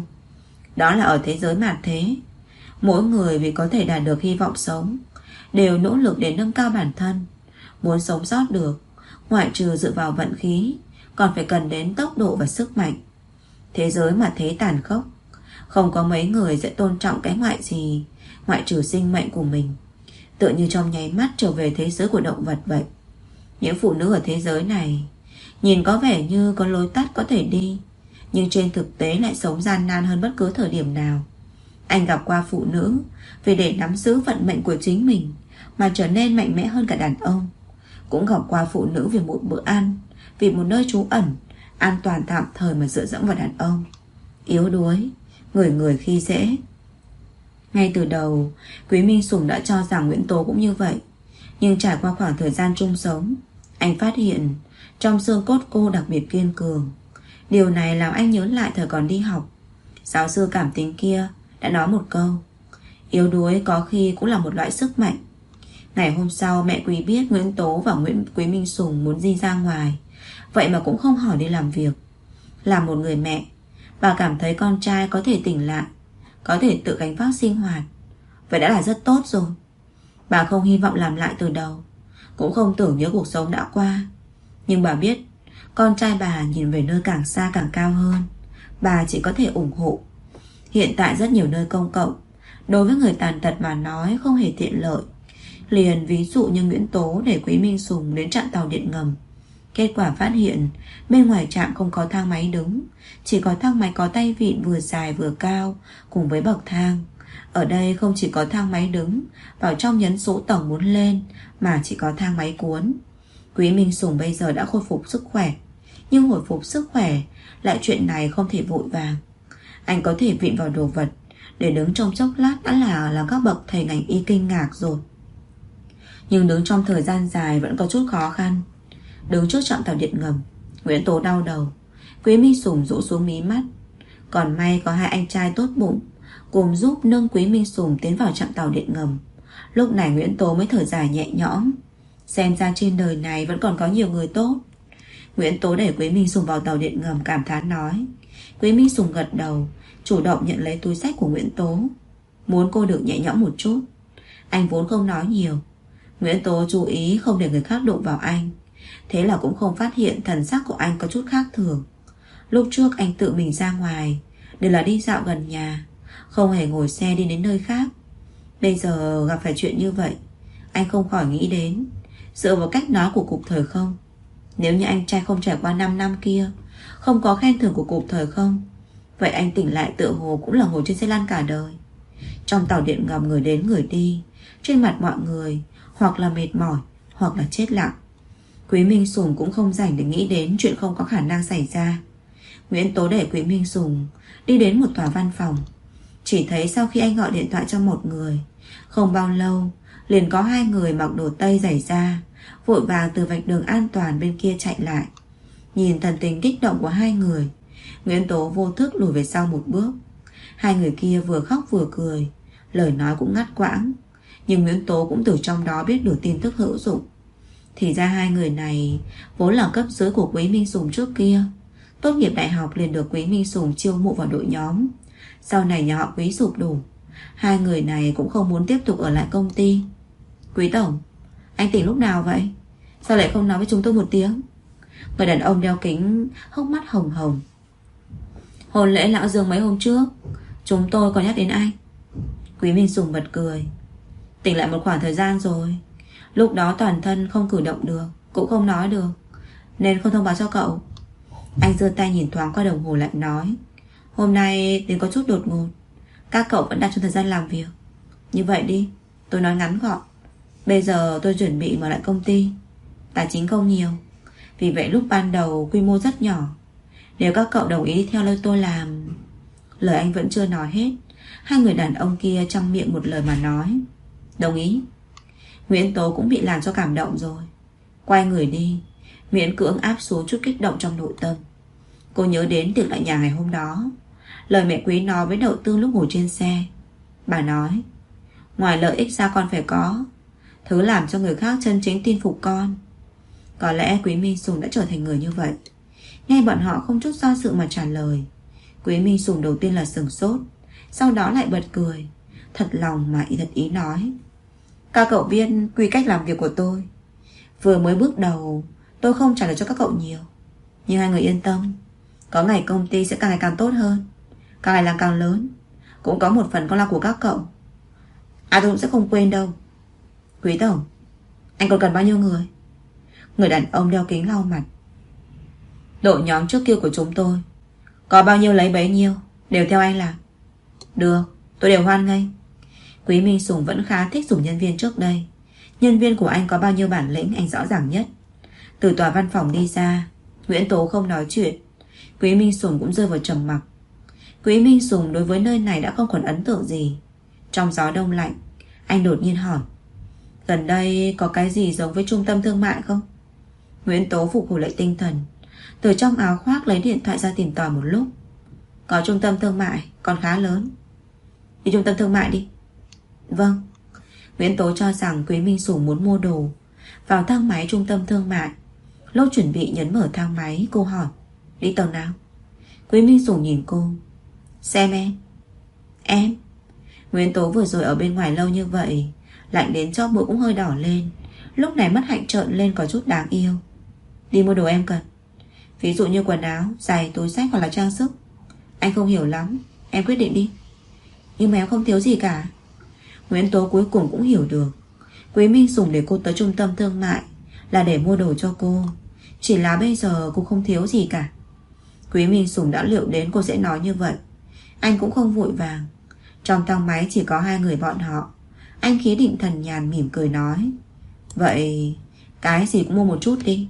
Đó là ở thế giới mạt thế, mỗi người vì có thể đạt được hy vọng sống đều nỗ lực để nâng cao bản thân. Muốn sống sót được, ngoại trừ dựa vào vận khí, còn phải cần đến tốc độ và sức mạnh. Thế giới mà thế tàn khốc, không có mấy người sẽ tôn trọng cái ngoại gì ngoại trừ sinh mệnh của mình. Tựa như trong nháy mắt trở về thế giới của động vật vậy. Những phụ nữ ở thế giới này nhìn có vẻ như có lối tắt có thể đi, nhưng trên thực tế lại sống gian nan hơn bất cứ thời điểm nào. Anh gặp qua phụ nữ vì để nắm giữ vận mệnh của chính mình mà trở nên mạnh mẽ hơn cả đàn ông. Cũng gặp qua phụ nữ vì một bữa ăn, vì một nơi trú ẩn an toàn tạm thời mà dựa dẫm vào đàn ông. Yếu đuối, người người khi dễ. Ngay từ đầu, Quý Minh Sùng đã cho rằng Nguyễn Tố cũng như vậy. Nhưng trải qua khoảng thời gian chung sống, anh phát hiện trong xương cốt cô đặc biệt kiên cường. Điều này làm anh nhớ lại thời còn đi học. Giáo sư cảm tính kia đã nói một câu, yếu đuối có khi cũng là một loại sức mạnh. Ngày hôm sau mẹ Quý biết Nguyễn Tố và Quý Minh Sùng muốn đi ra ngoài, vậy mà cũng không hỏi đi làm việc. Là một người mẹ, bà cảm thấy con trai có thể tỉnh lại, có thể tự gánh vác sinh hoạt, vậy đã là rất tốt rồi. Bà không hy vọng làm lại từ đầu, cũng không tưởng nhớ cuộc sống đã qua. Nhưng bà biết con trai bà nhìn về nơi càng xa càng cao hơn, bà chỉ có thể ủng hộ. Hiện tại rất nhiều nơi công cộng đối với người tàn tật mà nói không hề tiện lợi. Liền ví dụ như Nguyễn Tố để Quý Minh Sùng đến trạm tàu điện ngầm. Kết quả phát hiện bên ngoài trạm không có thang máy đứng, chỉ có thang máy có tay vịn vừa dài vừa cao cùng với bậc thang. Ở đây không chỉ có thang máy đứng, vào trong nhấn số tầng muốn lên, mà chỉ có thang máy cuốn. Quý Minh Sùng bây giờ đã khôi phục sức khỏe, nhưng hồi phục sức khỏe lại chuyện này không thể vội vàng. Anh có thể vịn vào đồ vật để đứng trong chốc lát đã là các bậc thầy ngành y kinh ngạc rồi. Nhưng đứng trong thời gian dài vẫn có chút khó khăn. Đứng trước trạm tàu điện ngầm, Nguyễn Tố đau đầu. Quý Minh Sùng rũ xuống mí mắt. Còn may có hai anh trai tốt bụng cùng giúp nâng Quý Minh Sùng tiến vào trạm tàu điện ngầm. Lúc này Nguyễn Tố mới thở dài nhẹ nhõm. Xem ra trên đời này vẫn còn có nhiều người tốt. Nguyễn Tố để Quý Minh Sùng vào tàu điện ngầm, cảm thán nói. Quý Minh Sùng gật đầu, chủ động nhận lấy túi xách của Nguyễn Tố, muốn cô được nhẹ nhõm một chút. Anh vốn không nói nhiều. Nguyễn Tố chú ý không để người khác đụng vào anh, thế là cũng không phát hiện thần sắc của anh có chút khác thường. Lúc trước anh tự mình ra ngoài đều là đi dạo gần nhà, không hề ngồi xe đi đến nơi khác. Bây giờ gặp phải chuyện như vậy, anh không khỏi nghĩ đến, dựa vào cách nói của cục thời không, nếu như anh trai không trải qua 5 năm kia, không có khen thưởng của cục thời không, vậy anh tỉnh lại tựa hồ cũng là ngồi trên xe lăn cả đời. Trong tàu điện ngầm người đến người đi, trên mặt mọi người hoặc là mệt mỏi hoặc là chết lặng. Quý Minh Sùng cũng không rảnh để nghĩ đến chuyện không có khả năng xảy ra. Nguyễn Tố để Quý Minh Sùng đi đến một tòa văn phòng. Chỉ thấy sau khi anh gọi điện thoại cho một người, Không bao lâu, liền có hai người mặc đồ tây giày da vội vàng từ vạch đường an toàn bên kia chạy lại. Nhìn thần tình kích động của hai người, Nguyễn Tố vô thức lùi về sau một bước. Hai người kia vừa khóc vừa cười, lời nói cũng ngắt quãng, nhưng Nguyễn Tố cũng từ trong đó biết được tin tức hữu dụng. Thì ra hai người này vốn là cấp dưới của Quý Minh Sùng trước kia. Tốt nghiệp đại học liền được Quý Minh Sùng chiêu mộ vào đội nhóm. Sau này nhà họ Quý sụp đổ, hai người này cũng không muốn tiếp tục ở lại công ty. Quý tổng, anh tỉnh lúc nào vậy? Sao lại không nói với chúng tôi một tiếng? Người đàn ông đeo kính hốc mắt hồng hồng. Hôn lễ lão Dương mấy hôm trước, chúng tôi có nhắc đến anh. Quý Minh Sùng bật cười. Tỉnh lại một khoảng thời gian rồi. Lúc đó toàn thân không cử động được, cũng không nói được, nên không thông báo cho cậu. Anh giơ tay nhìn thoáng qua đồng hồ lại nói, hôm nay đến có chút đột ngột. Các cậu vẫn đang trong thời gian làm việc. Như vậy đi, tôi nói ngắn gọn. Bây giờ tôi chuẩn bị mở lại công ty. Tài chính không nhiều, vì vậy lúc ban đầu quy mô rất nhỏ. Nếu các cậu đồng ý đi theo lời tôi làm. Lời anh vẫn chưa nói hết, hai người đàn ông kia trong miệng một lời mà nói đồng ý. Nguyễn Tố cũng bị làm cho cảm động rồi, quay người đi, miễn cưỡng áp xuống chút kích động trong nội tâm. Cô nhớ đến tiệc lại nhà ngày hôm đó, lời mẹ Quý nói với Đậu Tương lúc ngồi trên xe. Bà nói, ngoài lợi ích ra con phải có thứ làm cho người khác chân chính tin phục con. Có lẽ Quý Minh Sùng đã trở thành người như vậy. Nghe bọn họ không chút do dự mà trả lời, Quý Minh Sùng đầu tiên là sửng sốt, sau đó lại bật cười, thật lòng mà thật ý nói, các cậu biết quy cách làm việc của tôi. Vừa mới bước đầu, tôi không trả lời cho các cậu nhiều, nhưng hai người yên tâm, có ngày công ty sẽ càng ngày càng tốt hơn, càng ngày làm càng lớn. Cũng có một phần công lao của các cậu, tôi cũng sẽ không quên đâu. Quý tổng, anh còn cần bao nhiêu người? Người đàn ông đeo kính lau mặt. Đội nhóm trước kia của chúng tôi có bao nhiêu lấy bấy nhiêu, đều theo anh làm. Được, tôi đều hoan nghênh. Quý Minh Sùng vẫn khá thích dùng nhân viên trước đây. Nhân viên của anh có bao nhiêu bản lĩnh anh rõ ràng nhất. Từ tòa văn phòng đi ra, Nguyễn Tố không nói chuyện. Quý Minh Sùng cũng rơi vào trầm mặc. Quý Minh Sùng đối với nơi này đã không còn ấn tượng gì. Trong gió đông lạnh, anh đột nhiên hỏi, gần đây có cái gì giống với trung tâm thương mại không? Nguyễn Tố phục hồi lại tinh thần, từ trong áo khoác lấy điện thoại ra tìm tòi một lúc. Có trung tâm thương mại, còn khá lớn. Đi trung tâm thương mại đi. Vâng. Nguyễn Tố cho rằng Quý Minh Sùng muốn mua đồ. Vào thang máy trung tâm thương mại, lúc chuẩn bị nhấn mở thang máy, cô hỏi, đi tầng nào? Quý Minh Sùng nhìn cô, xem em. Em? Nguyễn Tố vừa rồi ở bên ngoài lâu như vậy, lạnh đến chóp mũi cũng hơi đỏ lên. Lúc này mắt hạnh trợn lên có chút đáng yêu. Đi mua đồ em cần, ví dụ như quần áo, giày, túi xách hoặc là trang sức. Anh không hiểu lắm, em quyết định đi. Nhưng mà em không thiếu gì cả. Nguyễn Tố cuối cùng cũng hiểu được, Quý Minh Sùng để cô tới trung tâm thương mại là để mua đồ cho cô. Chỉ là bây giờ cô không thiếu gì cả. Quý Minh Sùng đã liệu đến cô sẽ nói như vậy. Anh cũng không vội vàng. Trong thang máy chỉ có hai người bọn họ. Anh khí định thần nhàn mỉm cười nói, vậy cái gì cũng mua một chút đi.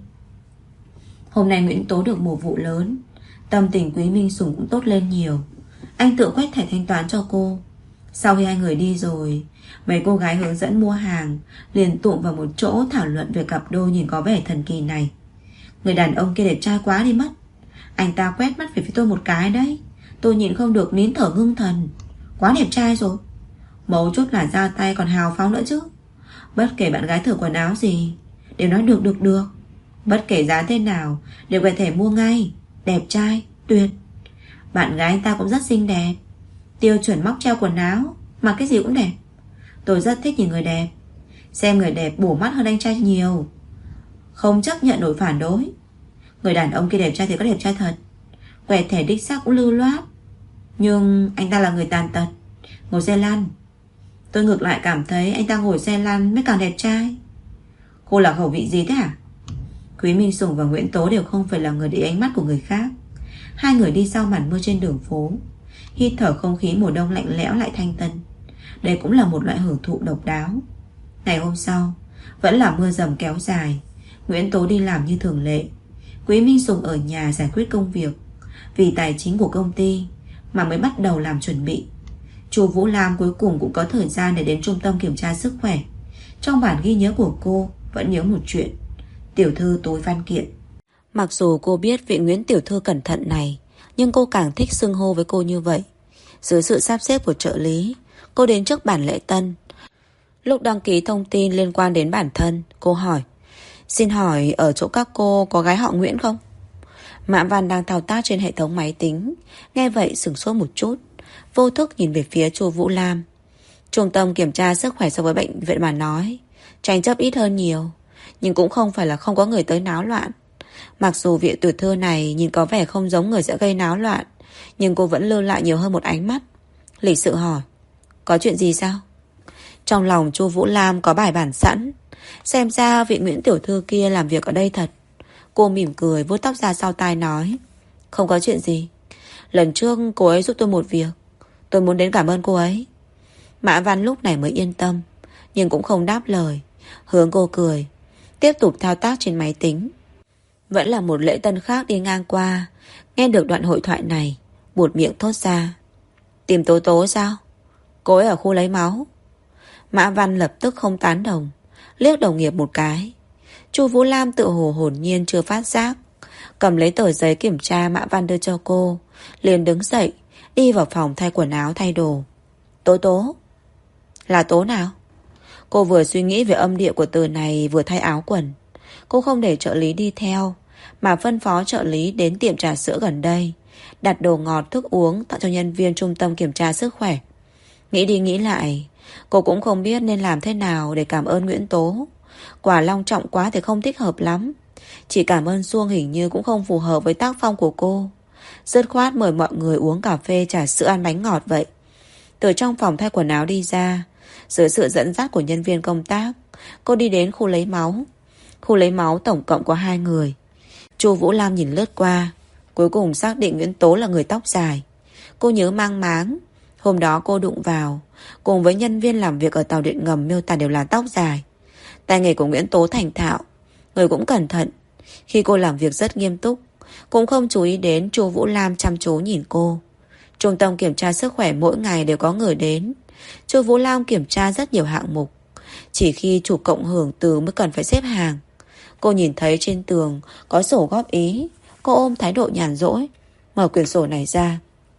Hôm nay Nguyễn Tố được một vụ lớn, tâm tình Quý Minh Sùng cũng tốt lên nhiều. Anh tự quét thẻ thanh toán cho cô. Sau khi hai người đi rồi, mấy cô gái hướng dẫn mua hàng liền tụm vào một chỗ thảo luận về cặp đôi nhìn có vẻ thần kỳ này. Người đàn ông kia đẹp trai quá đi mất. Anh ta quét mắt về phía tôi một cái đấy. Tôi nhịn không được nín thở ngưng thần. Quá đẹp trai rồi. Mấu chốt là ra tay còn hào phóng nữa chứ. Bất kể bạn gái thử quần áo gì đều nói được. Bất kể giá thế nào đều có thể mua ngay. Đẹp trai, tuyệt. Bạn gái anh ta cũng rất xinh đẹp, tiêu chuẩn móc treo quần áo, mặc cái gì cũng đẹp. Tôi rất thích nhìn người đẹp. Xem người đẹp bổ mắt hơn anh trai nhiều. Không chấp nhận nổi phản đối. Người đàn ông kia đẹp trai thì có đẹp trai thật, quẹt thẻ đích xác cũng lưu loát. Nhưng anh ta là người tàn tật, ngồi xe lăn. Tôi ngược lại cảm thấy anh ta ngồi xe lăn mới càng đẹp trai. Cô là khẩu vị gì thế hả? Quý Minh Sùng và Nguyễn Tố đều không phải là người để ánh mắt của người khác. Hai người đi sau màn mưa trên đường phố, hít thở không khí mùa đông lạnh lẽo lại thanh tân. Đây cũng là một loại hưởng thụ độc đáo. Ngày hôm sau vẫn là mưa dầm kéo dài. Nguyễn Tố đi làm như thường lệ. Quý Minh Sùng ở nhà giải quyết công việc. Vì tài chính của công ty mà mới bắt đầu làm chuẩn bị. Chu Vũ Lam cuối cùng cũng có thời gian để đến trung tâm kiểm tra sức khỏe. Trong bản ghi nhớ của cô vẫn nhớ một chuyện: tiểu thư tối văn kiện. Mặc dù cô biết vị Nguyễn tiểu thư cẩn thận này, nhưng cô càng thích xưng hô với cô như vậy. Dưới sự sắp xếp của trợ lý, cô đến trước bản lễ tân. Lúc đăng ký thông tin liên quan đến bản thân, cô hỏi: xin hỏi ở chỗ các cô có gái họ Nguyễn không? Mã Văn đang thao tác trên hệ thống máy tính, nghe vậy sửng sốt một chút, vô thức nhìn về phía Chu Vũ Lam. Trung tâm kiểm tra sức khỏe so với bệnh viện mà nói, tranh chấp ít hơn nhiều, nhưng cũng không phải là không có người tới náo loạn. Mặc dù vị tiểu thư này nhìn có vẻ không giống người sẽ gây náo loạn, nhưng cô vẫn lưu lại nhiều hơn một ánh mắt. Lịch sự hỏi: có chuyện gì sao? Trong lòng Chu Vũ Lam có bài bản sẵn, xem ra vị Nguyễn tiểu thư kia làm việc ở đây thật. Cô mỉm cười vuốt tóc ra sau tai nói: không có chuyện gì. Lần trước cô ấy giúp tôi một việc, tôi muốn đến cảm ơn cô ấy. Mã Văn lúc này mới yên tâm, nhưng cũng không đáp lời, hướng cô cười, tiếp tục thao tác trên máy tính. Vẫn là một lễ tân khác đi ngang qua, nghe được đoạn hội thoại này, buột miệng thốt ra: tìm Tố Tố sao? Cô ấy ở khu lấy máu. Mã Văn lập tức không tán đồng, liếc đồng nghiệp một cái. Chu Vũ Lam tự hồ hồn nhiên chưa phát giác, cầm lấy tờ giấy kiểm tra Mã Văn đưa cho cô, liền đứng dậy, đi vào phòng thay quần áo thay đồ. Tố Tố? Là Tố nào? Cô vừa suy nghĩ về âm địa của từ này vừa thay áo quần. Cô không để trợ lý đi theo, mà phân phó trợ lý đến tiệm trà sữa gần đây, đặt đồ ngọt thức uống tặng cho nhân viên trung tâm kiểm tra sức khỏe. Nghĩ đi nghĩ lại, cô cũng không biết nên làm thế nào để cảm ơn Nguyễn Tố. Quả long trọng quá thì không thích hợp lắm. Chỉ cảm ơn suông hình như cũng không phù hợp với tác phong của cô. Dứt khoát mời mọi người uống cà phê trà sữa ăn bánh ngọt vậy. Từ trong phòng thay quần áo đi ra, dưới sự dẫn dắt của nhân viên công tác, cô đi đến khu lấy máu. Khu lấy máu tổng cộng có 2 người. Chu Vũ Lam nhìn lướt qua, cuối cùng xác định Nguyễn Tố là người tóc dài. Cô nhớ mang máng, hôm đó cô đụng vào, cùng với nhân viên làm việc ở tàu điện ngầm miêu tả đều là tóc dài. Tay nghề của Nguyễn Tố thành thạo, người cũng cẩn thận. Khi cô làm việc rất nghiêm túc, cũng không chú ý đến Chu Vũ Lam chăm chú nhìn cô. Trung tâm kiểm tra sức khỏe mỗi ngày đều có người đến. Chu Vũ Lam kiểm tra rất nhiều hạng mục, chỉ khi chủ cộng hưởng từ mới cần phải xếp hàng. Cô nhìn thấy trên tường có sổ góp ý, cô ôm thái độ nhàn rỗi, mở quyển sổ này ra.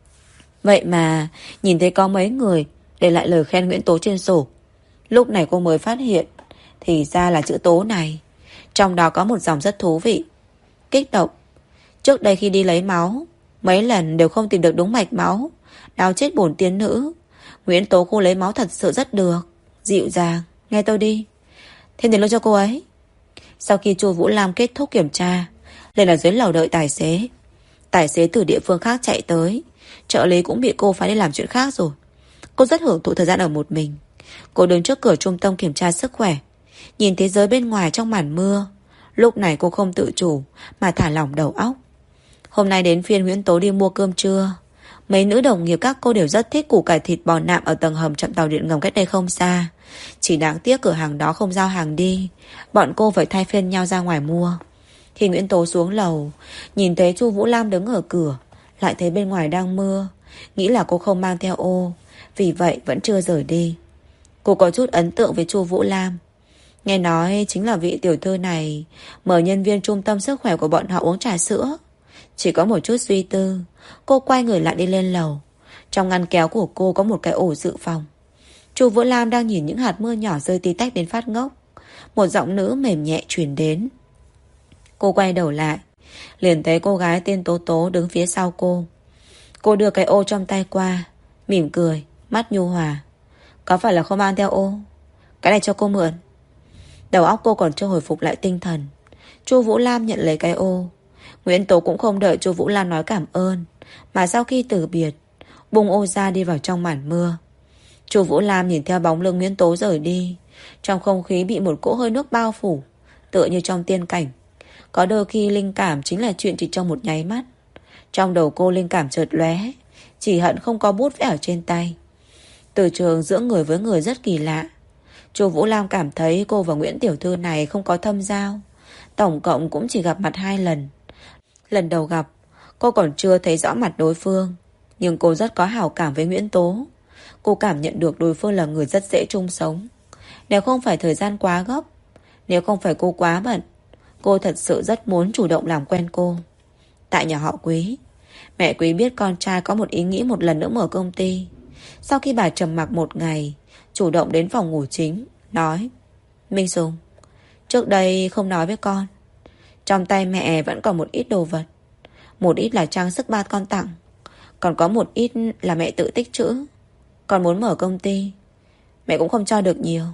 Vậy mà nhìn thấy có mấy người để lại lời khen Nguyễn Tố trên sổ. Lúc này cô mới phát hiện, thì ra là chữ Tố này. Trong đó có một dòng rất thú vị: kích động. Trước đây khi đi lấy máu, mấy lần đều không tìm được đúng mạch máu, đau chết bổn tiên nữ. Nguyễn Tố khu lấy máu thật sự rất được, dịu dàng. Nghe tôi đi, thêm tiền lương cho cô ấy. Sau khi Chu Vũ Lam kết thúc kiểm tra, lên ở dưới lầu đợi tài xế. Tài xế từ địa phương khác chạy tới, trợ lý cũng bị cô phải đi làm chuyện khác rồi. Cô rất hưởng thụ thời gian ở một mình. Cô đứng trước cửa trung tâm kiểm tra sức khỏe, nhìn thế giới bên ngoài trong màn mưa. Lúc này cô không tự chủ mà thả lỏng đầu óc. Hôm nay đến phiên Nguyễn Tố đi mua cơm trưa. Mấy nữ đồng nghiệp các cô đều rất thích củ cải thịt bò nạm ở tầng hầm trạm tàu điện ngầm cách đây không xa. Chỉ đáng tiếc cửa hàng đó không giao hàng đi, bọn cô phải thay phiên nhau ra ngoài mua. Khi Nguyễn Tố xuống lầu, nhìn thấy Chu Vũ Lam đứng ở cửa, lại thấy bên ngoài đang mưa, nghĩ là cô không mang theo ô, vì vậy vẫn chưa rời đi. Cô có chút ấn tượng với Chu Vũ Lam. Nghe nói chính là vị tiểu thư này mời nhân viên trung tâm sức khỏe của bọn họ uống trà sữa. Chỉ có một chút suy tư, cô quay người lại đi lên lầu. Trong ngăn kéo của cô có một cái ổ dự phòng. Chu Vũ Lam đang nhìn những hạt mưa nhỏ rơi tí tách đến phát ngốc. Một giọng nữ mềm nhẹ truyền đến. Cô quay đầu lại, liền thấy cô gái tên Tố Tố đứng phía sau cô. Cô đưa cái ô trong tay qua, mỉm cười, mắt nhu hòa. Có phải là không mang theo ô? Cái này cho cô mượn. Đầu óc cô còn chưa hồi phục lại tinh thần. Chu Vũ Lam nhận lấy cái ô. Nguyễn Tố cũng không đợi Chu Vũ Lam nói cảm ơn, mà sau khi từ biệt, bung ô ra đi vào trong màn mưa. Chu Vũ Lam nhìn theo bóng lưng Nguyễn Tố rời đi. Trong không khí bị một cỗ hơi nước bao phủ, tựa như trong tiên cảnh. Có đôi khi linh cảm chính là chuyện chỉ trong một nháy mắt. Trong đầu cô linh cảm chợt lóe, chỉ hận không có bút vẽ ở trên tay. Từ trường giữa người với người rất kỳ lạ. Chu Vũ Lam cảm thấy cô và Nguyễn tiểu thư này không có thâm giao. Tổng cộng cũng chỉ gặp mặt 2 lần. Lần đầu gặp, cô còn chưa thấy rõ mặt đối phương, nhưng cô rất có hảo cảm với Nguyễn Tố. Cô cảm nhận được đối phương là người rất dễ chung sống. Nếu không phải thời gian quá gấp, nếu không phải cô quá bận, cô thật sự rất muốn chủ động làm quen cô. Tại nhà họ Quý, mẹ Quý biết con trai có một ý nghĩ một lần nữa mở công ty. Sau khi bà trầm mặc một ngày, chủ động đến phòng ngủ chính, nói: Minh Sùng, trước đây không nói với con, trong tay mẹ vẫn còn một ít đồ vật. Một ít là trang sức ba con tặng, còn có một ít là mẹ tự tích trữ. Con muốn mở công ty, mẹ cũng không cho được nhiều,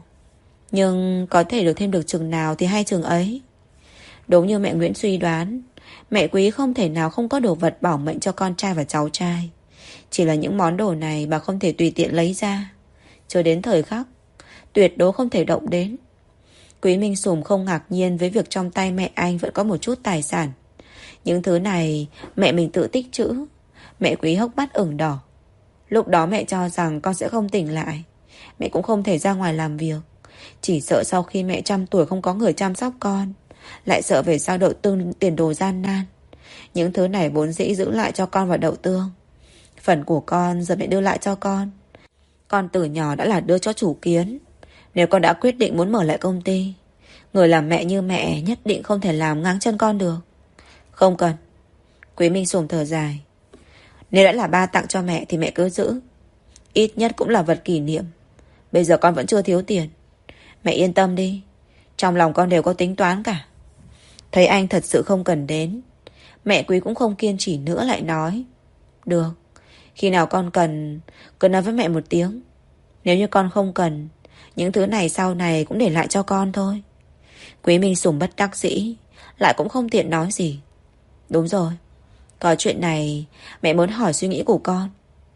nhưng có thể được thêm được chừng nào thì hay chừng ấy. Đúng như mẹ Nguyễn suy đoán, mẹ Quý không thể nào không có đồ vật bảo mệnh cho con trai và cháu trai. Chỉ là những món đồ này bà không thể tùy tiện lấy ra. Chờ đến thời khắc, tuyệt đối không thể động đến. Quý Minh Sùng không ngạc nhiên với việc trong tay mẹ anh vẫn có một chút tài sản. Những thứ này mẹ mình tự tích trữ. Mẹ Quý hốc mắt ửng đỏ. Lúc đó mẹ cho rằng con sẽ không tỉnh lại. Mẹ cũng không thể ra ngoài làm việc. Chỉ sợ sau khi mẹ 100 tuổi không có người chăm sóc con, lại sợ về sau đậu tương tiền đồ gian nan. Những thứ này vốn dĩ giữ lại cho con và đậu tương. Phần của con giờ mẹ đưa lại cho con. Con từ nhỏ đã là đưa cho chủ Kiến. Nếu con đã quyết định muốn mở lại công ty, người làm mẹ như mẹ nhất định không thể làm ngang chân con được. Không cần. Quý Minh Sùng thở dài. Nếu đã là ba tặng cho mẹ thì mẹ cứ giữ. Ít nhất cũng là vật kỷ niệm. Bây giờ con vẫn chưa thiếu tiền. Mẹ yên tâm đi, trong lòng con đều có tính toán cả. Thấy anh thật sự không cần đến, mẹ Quý cũng không kiên trì nữa, lại nói: Được, khi nào con cần, cứ nói với mẹ một tiếng. Nếu như con không cần, những thứ này sau này cũng để lại cho con thôi. Quý Minh Sùng bất đắc dĩ, lại cũng không tiện nói gì. Đúng rồi, có chuyện này mẹ muốn hỏi suy nghĩ của con.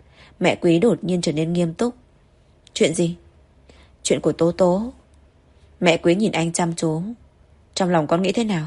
Mẹ Quý đột nhiên trở nên nghiêm túc. Chuyện gì? Chuyện của Tố Tố. Mẹ Quý nhìn anh chăm chú. Trong lòng con nghĩ thế nào?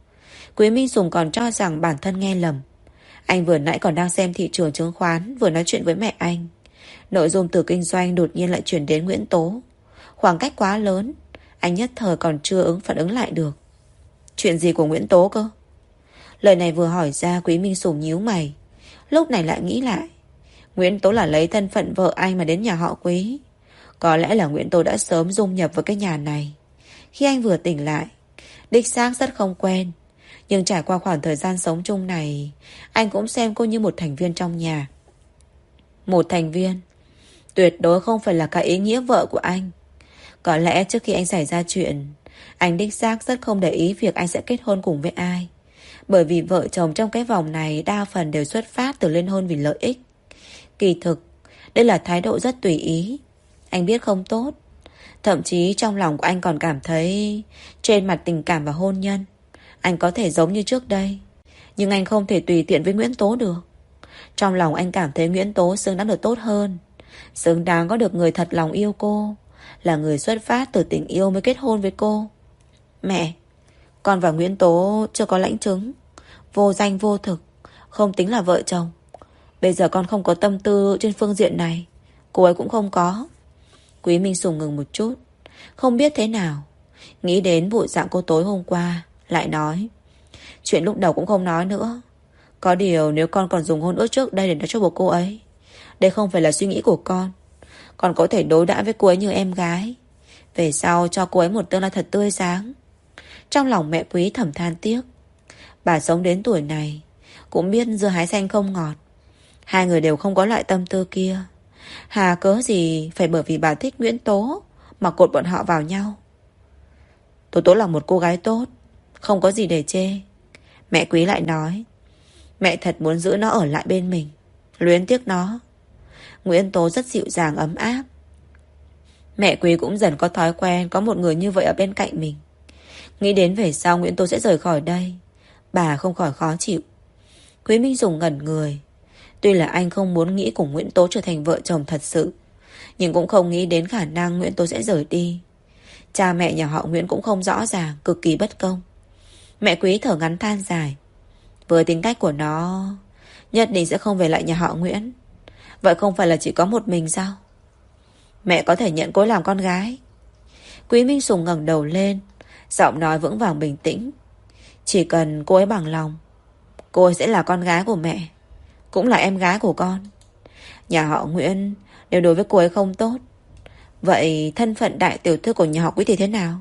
Quý Minh Sùng còn cho rằng bản thân nghe lầm. Anh vừa nãy còn đang xem thị trường chứng khoán, vừa nói chuyện với mẹ anh. Nội dung từ kinh doanh đột nhiên lại chuyển đến Nguyễn Tố. Khoảng cách quá lớn, anh nhất thời còn chưa phản ứng lại được. Chuyện gì của Nguyễn Tố cơ? Lời này vừa hỏi ra, Quý Minh Sùng nhíu mày. Lúc này lại nghĩ lại, Nguyễn Tố là lấy thân phận vợ anh mà đến nhà họ Quý. Có lẽ là Nguyễn Tố đã sớm dung nhập vào cái nhà này. Khi anh vừa tỉnh lại, đích xác rất không quen, nhưng trải qua khoảng thời gian sống chung này, anh cũng xem cô như một thành viên trong nhà. Một thành viên, tuyệt đối không phải là cái ý nghĩa vợ của anh. Có lẽ trước khi anh xảy ra chuyện, anh đích xác rất không để ý việc anh sẽ kết hôn cùng với ai. Bởi vì vợ chồng trong cái vòng này đa phần đều xuất phát từ liên hôn vì lợi ích. Kỳ thực, đây là thái độ rất tùy ý. Anh biết không tốt. Thậm chí trong lòng của anh còn cảm thấy trên mặt tình cảm và hôn nhân, anh có thể giống như trước đây, nhưng anh không thể tùy tiện với Nguyễn Tố được. Trong lòng anh cảm thấy Nguyễn Tố xứng đáng được tốt hơn, xứng đáng có được người thật lòng yêu cô, là người xuất phát từ tình yêu mới kết hôn với cô. Mẹ, con và Nguyễn Tố chưa có lãnh chứng, vô danh vô thực, không tính là vợ chồng. Bây giờ con không có tâm tư trên phương diện này, cô ấy cũng không có. Quý Minh Sùng ngừng một chút, không biết thế nào, nghĩ đến bộ dạng cô tối hôm qua, lại nói: Chuyện lúc đầu cũng không nói nữa. Có điều nếu con còn dùng hôn ước trước đây để nói cho bố cô ấy, đây không phải là suy nghĩ của con. Con có thể đối đãi với cô ấy như em gái, về sau cho cô ấy một tương lai thật tươi sáng. Trong lòng mẹ Quý thầm than tiếc. Bà sống đến tuổi này cũng biết dưa hái xanh không ngọt. Hai người đều không có loại tâm tư kia, hà cớ gì phải bởi vì bà thích Nguyễn Tố mà cột bọn họ vào nhau. Tố Tố là một cô gái tốt, không có gì để chê. Mẹ Quý lại nói: Mẹ thật muốn giữ nó ở lại bên mình, luyến tiếc nó. Nguyễn Tố rất dịu dàng ấm áp. Mẹ Quý cũng dần có thói quen có một người như vậy ở bên cạnh mình. Nghĩ đến về sau Nguyễn Tố sẽ rời khỏi đây, bà không khỏi khó chịu. Quý Minh Sùng ngẩn người. Tuy là anh không muốn nghĩ cùng Nguyễn Tố trở thành vợ chồng thật sự, nhưng cũng không nghĩ đến khả năng Nguyễn Tố sẽ rời đi. Cha mẹ nhà họ Nguyễn cũng không rõ ràng, cực kỳ bất công. Mẹ Quý thở ngắn than dài. Với tính cách của nó, nhất định sẽ không về lại nhà họ Nguyễn. Vậy không phải là chỉ có một mình sao? Mẹ có thể nhận cô ấy làm con gái. Quý Minh Sùng ngẩng đầu lên, giọng nói vững vàng bình tĩnh. Chỉ cần cô ấy bằng lòng, cô ấy sẽ là con gái của mẹ, cũng là em gái của con. Nhà họ Nguyễn Nếu đối với cô ấy không tốt, vậy thân phận đại tiểu thư của nhà họ Quý thì thế nào?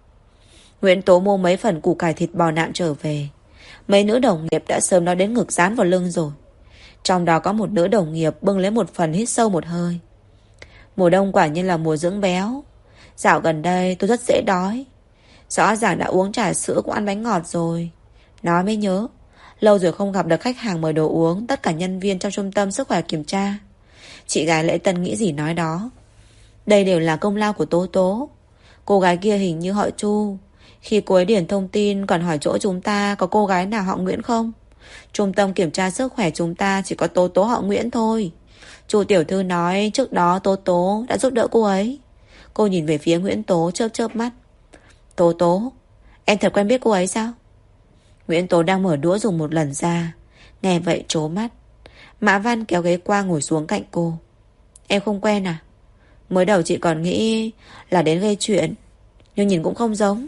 Nguyễn Tố mua mấy phần củ cải thịt bò nạm trở về. Mấy nữ đồng nghiệp đã sớm nói đến ngực dán vào lưng rồi. Trong đó có một nữ đồng nghiệp bưng lấy một phần, hít sâu một hơi. Mùa đông quả nhiên là mùa dưỡng béo. Dạo gần đây tôi rất dễ đói. Rõ ràng đã uống trà sữa cũng ăn bánh ngọt rồi. Nói mới nhớ, lâu rồi không gặp được khách hàng mời đồ uống. Tất cả nhân viên trong trung tâm sức khỏe kiểm tra. Chị gái Lễ Tân nghĩ gì nói đó. Đây đều là công lao của Tố Tố. Cô gái kia hình như họ Chu. Khi cô ấy điền thông tin còn hỏi chỗ chúng ta có cô gái nào họ Nguyễn không. Trung tâm kiểm tra sức khỏe chúng ta chỉ có Tố Tố họ Nguyễn thôi. Chu tiểu thư nói trước đó Tố Tố đã giúp đỡ cô ấy. Cô nhìn về phía Nguyễn Tố chớp chớp mắt. Tố Tố, em thật quen biết cô ấy sao? Nguyễn Tố đang mở đũa dùng một lần ra. Nghe vậy trố mắt. Mã Văn kéo ghế qua ngồi xuống cạnh cô. Em không quen à? Mới đầu chị còn nghĩ là đến gây chuyện, nhưng nhìn cũng không giống.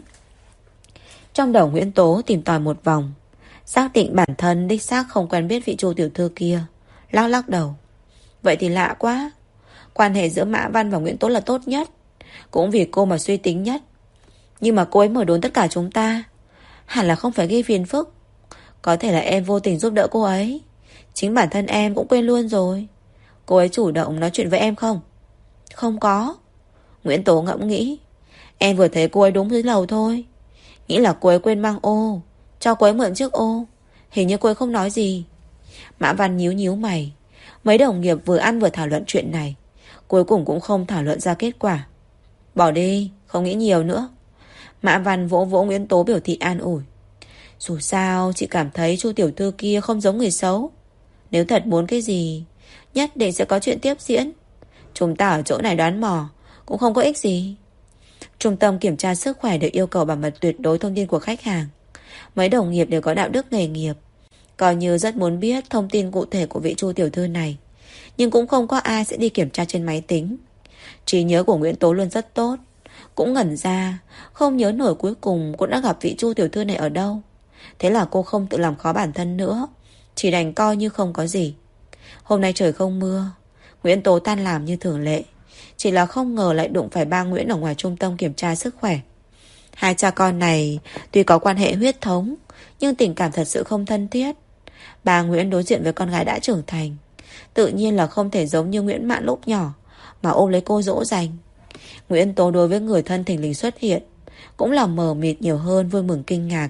Trong đầu Nguyễn Tố tìm tòi một vòng, xác định bản thân đích xác không quen biết vị Chu tiểu thư kia. Lắc lắc đầu. Vậy thì lạ quá. Quan hệ giữa Mã Văn và Nguyễn Tố là tốt nhất, cũng vì cô mà suy tính nhất. Nhưng mà cô ấy mở đốn tất cả chúng ta, hẳn là không phải gây phiền phức. Có thể là em vô tình giúp đỡ cô ấy. Chính bản thân em cũng quên luôn rồi. Cô ấy chủ động nói chuyện với em không? Không có. Nguyễn Tố ngẫm nghĩ. Em vừa thấy cô ấy đúng dưới lầu thôi. Nghĩ là cô ấy quên mang ô, cho cô ấy mượn chiếc ô. Hình như cô ấy không nói gì. Mã Văn nhíu nhíu mày. Mấy đồng nghiệp vừa ăn vừa thảo luận chuyện này, cuối cùng cũng không thảo luận ra kết quả. Bỏ đi, không nghĩ nhiều nữa. Mã Văn vỗ vỗ Nguyễn Tố biểu thị an ủi. Dù sao chị cảm thấy Chu tiểu thư kia không giống người xấu. Nếu thật muốn cái gì, nhất định sẽ có chuyện tiếp diễn. Chúng ta ở chỗ này đoán mò cũng không có ích gì. Trung tâm kiểm tra sức khỏe đều yêu cầu bảo mật tuyệt đối thông tin của khách hàng. Mấy đồng nghiệp đều có đạo đức nghề nghiệp, coi như rất muốn biết thông tin cụ thể của vị Chu tiểu thư này. Nhưng cũng không có ai sẽ đi kiểm tra trên máy tính. Trí nhớ của Nguyễn Tố luôn rất tốt, cũng ngẩn ra, không nhớ nổi cuối cùng cũng đã gặp vị Chu tiểu thư này ở đâu. Thế là cô không tự làm khó bản thân nữa, chỉ đành coi như không có gì. Hôm nay trời không mưa, Nguyễn Tố tan làm như thường lệ. Chỉ là không ngờ lại đụng phải ba Nguyễn ở ngoài trung tâm kiểm tra sức khỏe. Hai cha con này tuy có quan hệ huyết thống, nhưng tình cảm thật sự không thân thiết. Bà Nguyễn đối diện với con gái đã trưởng thành, tự nhiên là không thể giống như Nguyễn Mạn lúc nhỏ mà ôm lấy cô dỗ dành. Nguyễn Tố đối với người thân thình lình xuất hiện cũng là mờ mịt nhiều hơn vui mừng kinh ngạc.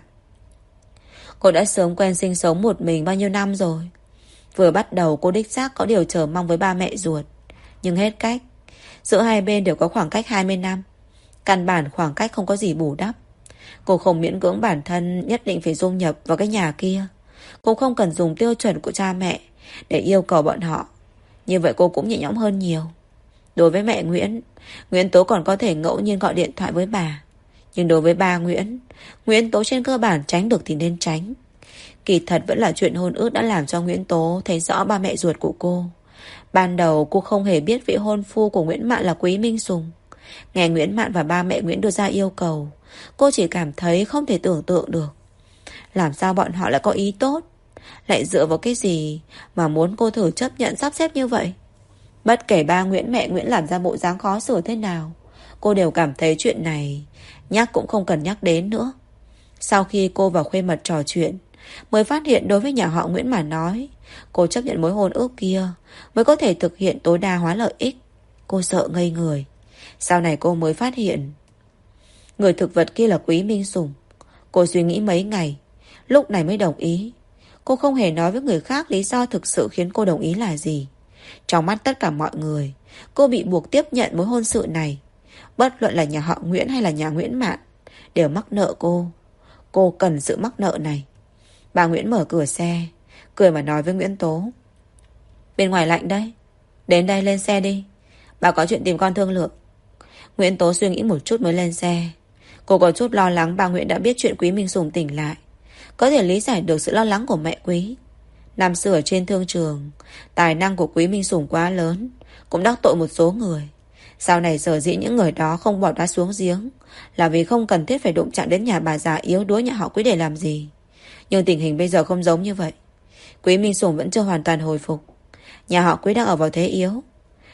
Cô đã sớm quen sinh sống một mình bao nhiêu năm rồi. Vừa bắt đầu cô đích xác có điều chờ mong với ba mẹ ruột, nhưng hết cách. Giữa hai bên đều có khoảng cách 20 năm. Căn bản khoảng cách không có gì bù đắp. Cô không miễn cưỡng bản thân nhất định phải dung nhập vào cái nhà kia. Cô không cần dùng tiêu chuẩn của cha mẹ để yêu cầu bọn họ. Như vậy cô cũng nhẹ nhõm hơn nhiều. Đối với mẹ Nguyễn, Nguyễn Tố còn có thể ngẫu nhiên gọi điện thoại với bà. Nhưng đối với ba Nguyễn, Nguyễn Tố trên cơ bản tránh được thì nên tránh. Kỳ thật vẫn là chuyện hôn ước đã làm cho Nguyễn Tố thấy rõ ba mẹ ruột của cô. Ban đầu cô không hề biết vị hôn phu của Nguyễn Mạn là Quý Minh Sùng. Nghe Nguyễn Mạn và ba mẹ Nguyễn đưa ra yêu cầu, cô chỉ cảm thấy không thể tưởng tượng được. Làm sao bọn họ lại có ý tốt, lại dựa vào cái gì mà muốn cô thử chấp nhận sắp xếp như vậy? Bất kể ba Nguyễn mẹ Nguyễn làm ra bộ dáng khó xử thế nào, cô đều cảm thấy chuyện này nhắc cũng không cần nhắc đến nữa. Sau khi cô và Khuê Mật trò chuyện, mới phát hiện đối với nhà họ Nguyễn mà nói, cô chấp nhận mối hôn ước kia mới có thể thực hiện tối đa hóa lợi ích. Cô sợ ngây người. Sau này cô mới phát hiện người thực vật kia là Quý Minh Sùng. Cô suy nghĩ mấy ngày, lúc này mới đồng ý. Cô không hề nói với người khác lý do thực sự khiến cô đồng ý là gì. Trong mắt tất cả mọi người, cô bị buộc tiếp nhận mối hôn sự này. Bất luận là nhà họ Nguyễn hay là nhà Nguyễn Mạn đều mắc nợ cô. Cô cần sự mắc nợ này. Bà Nguyễn mở cửa xe, cười mà nói với Nguyễn Tố. Bên ngoài lạnh đấy, đến đây lên xe đi. Bà có chuyện tìm con thương lượng. Nguyễn Tố suy nghĩ một chút mới lên xe. Cô có chút lo lắng bà Nguyễn đã biết chuyện Quý Minh Sùng tỉnh lại. Có thể lý giải được sự lo lắng của mẹ Quý. Năm xưa ở trên thương trường, tài năng của Quý Minh Sùng quá lớn, cũng đắc tội một số người. Sau này sở dĩ những người đó không bỏ đá xuống giếng là vì không cần thiết phải đụng chạm đến nhà bà già yếu đuối nhà họ Quý để làm gì. Nhưng tình hình bây giờ không giống như vậy. Quý Minh Sùng vẫn chưa hoàn toàn hồi phục. Nhà họ Quý đang ở vào thế yếu.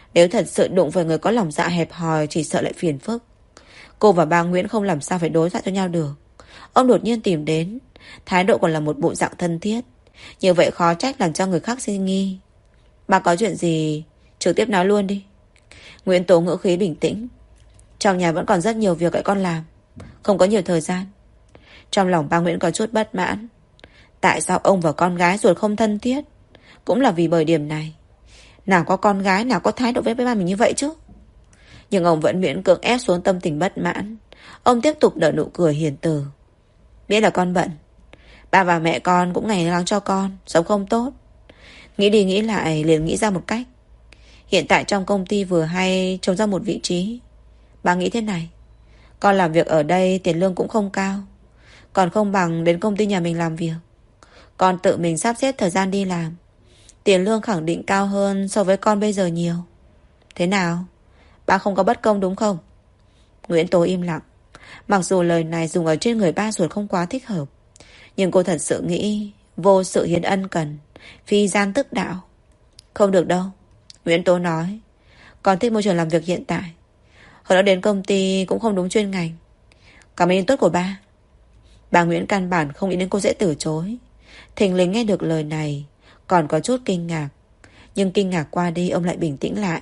Nếu thật sự đụng với người có lòng dạ hẹp hòi, chỉ sợ lại phiền phức. Cô và ba Nguyễn không làm sao phải đối thoại cho nhau được. Ông đột nhiên tìm đến, thái độ còn là một bộ dạng thân thiết. Như vậy khó trách làm cho người khác suy nghi. Bà có chuyện gì trực tiếp nói luôn đi. Nguyễn Tố ngữ khí bình tĩnh. Trong nhà vẫn còn rất nhiều việc để con làm, không có nhiều thời gian. Trong lòng ba Nguyễn có chút bất mãn. Tại sao ông và con gái ruột không thân thiết? Cũng là vì bởi điểm này. Nào có con gái nào có thái độ với ba mình như vậy chứ. Nhưng ông vẫn miễn cưỡng ép xuống tâm tình bất mãn. Ông tiếp tục nở nụ cười hiền từ. Biết là con bận, ba và mẹ con cũng ngày lắng cho con, sống không tốt. Nghĩ đi nghĩ lại liền nghĩ ra một cách. Hiện tại trong công ty vừa hay trông ra một vị trí. Bà nghĩ thế này, con làm việc ở đây tiền lương cũng không cao, còn không bằng đến công ty nhà mình làm việc. Con tự mình sắp xếp thời gian đi làm, tiền lương khẳng định cao hơn so với con bây giờ nhiều. Thế nào? Ba không có bất công đúng không? Nguyễn Tố im lặng. Mặc dù lời này dùng ở trên người ba ruột không quá thích hợp, nhưng cô thật sự nghĩ vô sự hiến ân cần, phi gian tức đạo. Không được đâu, Nguyễn Tố nói. Con thích môi trường làm việc hiện tại. Hồi đó đến công ty cũng không đúng chuyên ngành. Cảm ơn ý tốt của ba. Bà Nguyễn căn bản không nghĩ đến cô sẽ từ chối. Thình lình nghe được lời này, còn có chút kinh ngạc. Nhưng kinh ngạc qua đi, ông lại bình tĩnh lại.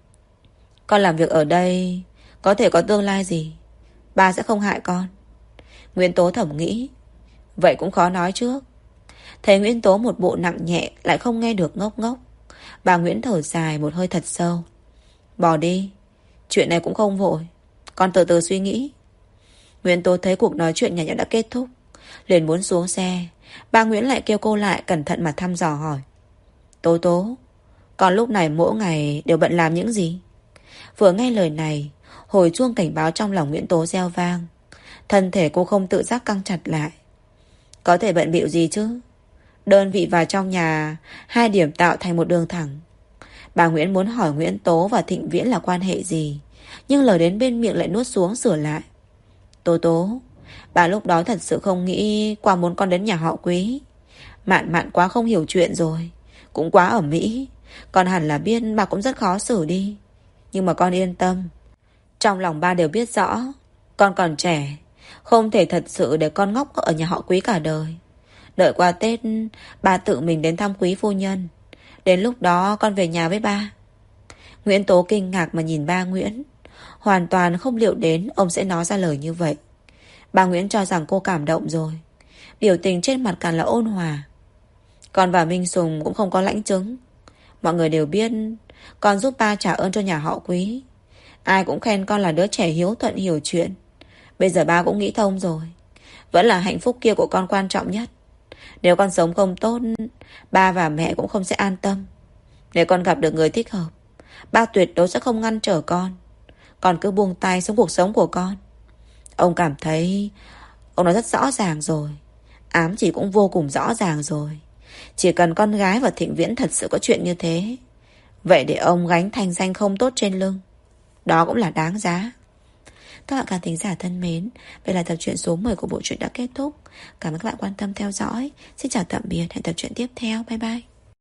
Con làm việc ở đây có thể có tương lai gì, ba sẽ không hại con. Nguyễn Tố thầm nghĩ. Vậy cũng khó nói trước. Thấy Nguyễn Tố một bộ nặng nhẹ, lại không nghe được ngốc ngốc, bà Nguyễn thở dài một hơi thật sâu. Bỏ đi, chuyện này cũng không vội, con từ từ suy nghĩ. Nguyễn Tố thấy cuộc nói chuyện nhà nhã đã kết thúc, liền muốn xuống xe. Bà Nguyễn lại kêu cô lại, cẩn thận mà thăm dò hỏi. Tố Tố, con lúc này mỗi ngày đều bận làm những gì? Vừa nghe lời này, hồi chuông cảnh báo trong lòng Nguyễn Tố reo vang. Thân thể cô không tự giác căng chặt lại. Có thể bận bịu gì chứ? Đơn vị và trong nhà, hai điểm tạo thành một đường thẳng. Bà Nguyễn muốn hỏi Nguyễn Tố và Thịnh Viễn là quan hệ gì, nhưng lời đến bên miệng lại nuốt xuống sửa lại. Tố Tố, bà lúc đó thật sự không nghĩ qua muốn con đến nhà họ Quý. Mạn Mạn quá không hiểu chuyện rồi, cũng quá ở Mỹ. Con hẳn là biết bà cũng rất khó xử đi. Nhưng mà con yên tâm, trong lòng ba đều biết rõ, con còn trẻ, không thể thật sự để con ngốc ở nhà họ Quý cả đời. Đợi qua Tết, ba tự mình đến thăm Quý phu nhân. Đến lúc đó con về nhà với ba. Nguyễn Tố kinh ngạc mà nhìn ba Nguyễn. Hoàn toàn không liệu đến ông sẽ nói ra lời như vậy. Ba Nguyễn cho rằng cô cảm động rồi, biểu tình trên mặt càng là ôn hòa. Con và Minh Sùng cũng không có lãnh chứng. Mọi người đều biết con giúp ba trả ơn cho nhà họ Quý. Ai cũng khen con là đứa trẻ hiếu thuận hiểu chuyện. Bây giờ ba cũng nghĩ thông rồi. Vẫn là hạnh phúc kia của con quan trọng nhất. Nếu con sống không tốt, ba và mẹ cũng không sẽ an tâm. Nếu con gặp được người thích hợp, ba tuyệt đối sẽ không ngăn trở con. Con cứ buông tay sống cuộc sống của con. Ông cảm thấy ông nói rất rõ ràng rồi, ám chỉ cũng vô cùng rõ ràng rồi. Chỉ cần con gái và Thịnh Viễn thật sự có chuyện như thế, vậy để ông gánh thành danh không tốt trên lưng, đó cũng là đáng giá. Các bạn khán thính giả thân mến, vậy là tập truyện số 10 của bộ truyện đã kết thúc. Cảm ơn các bạn quan tâm theo dõi. Xin chào tạm biệt, hẹn tập truyện tiếp theo. Bye bye.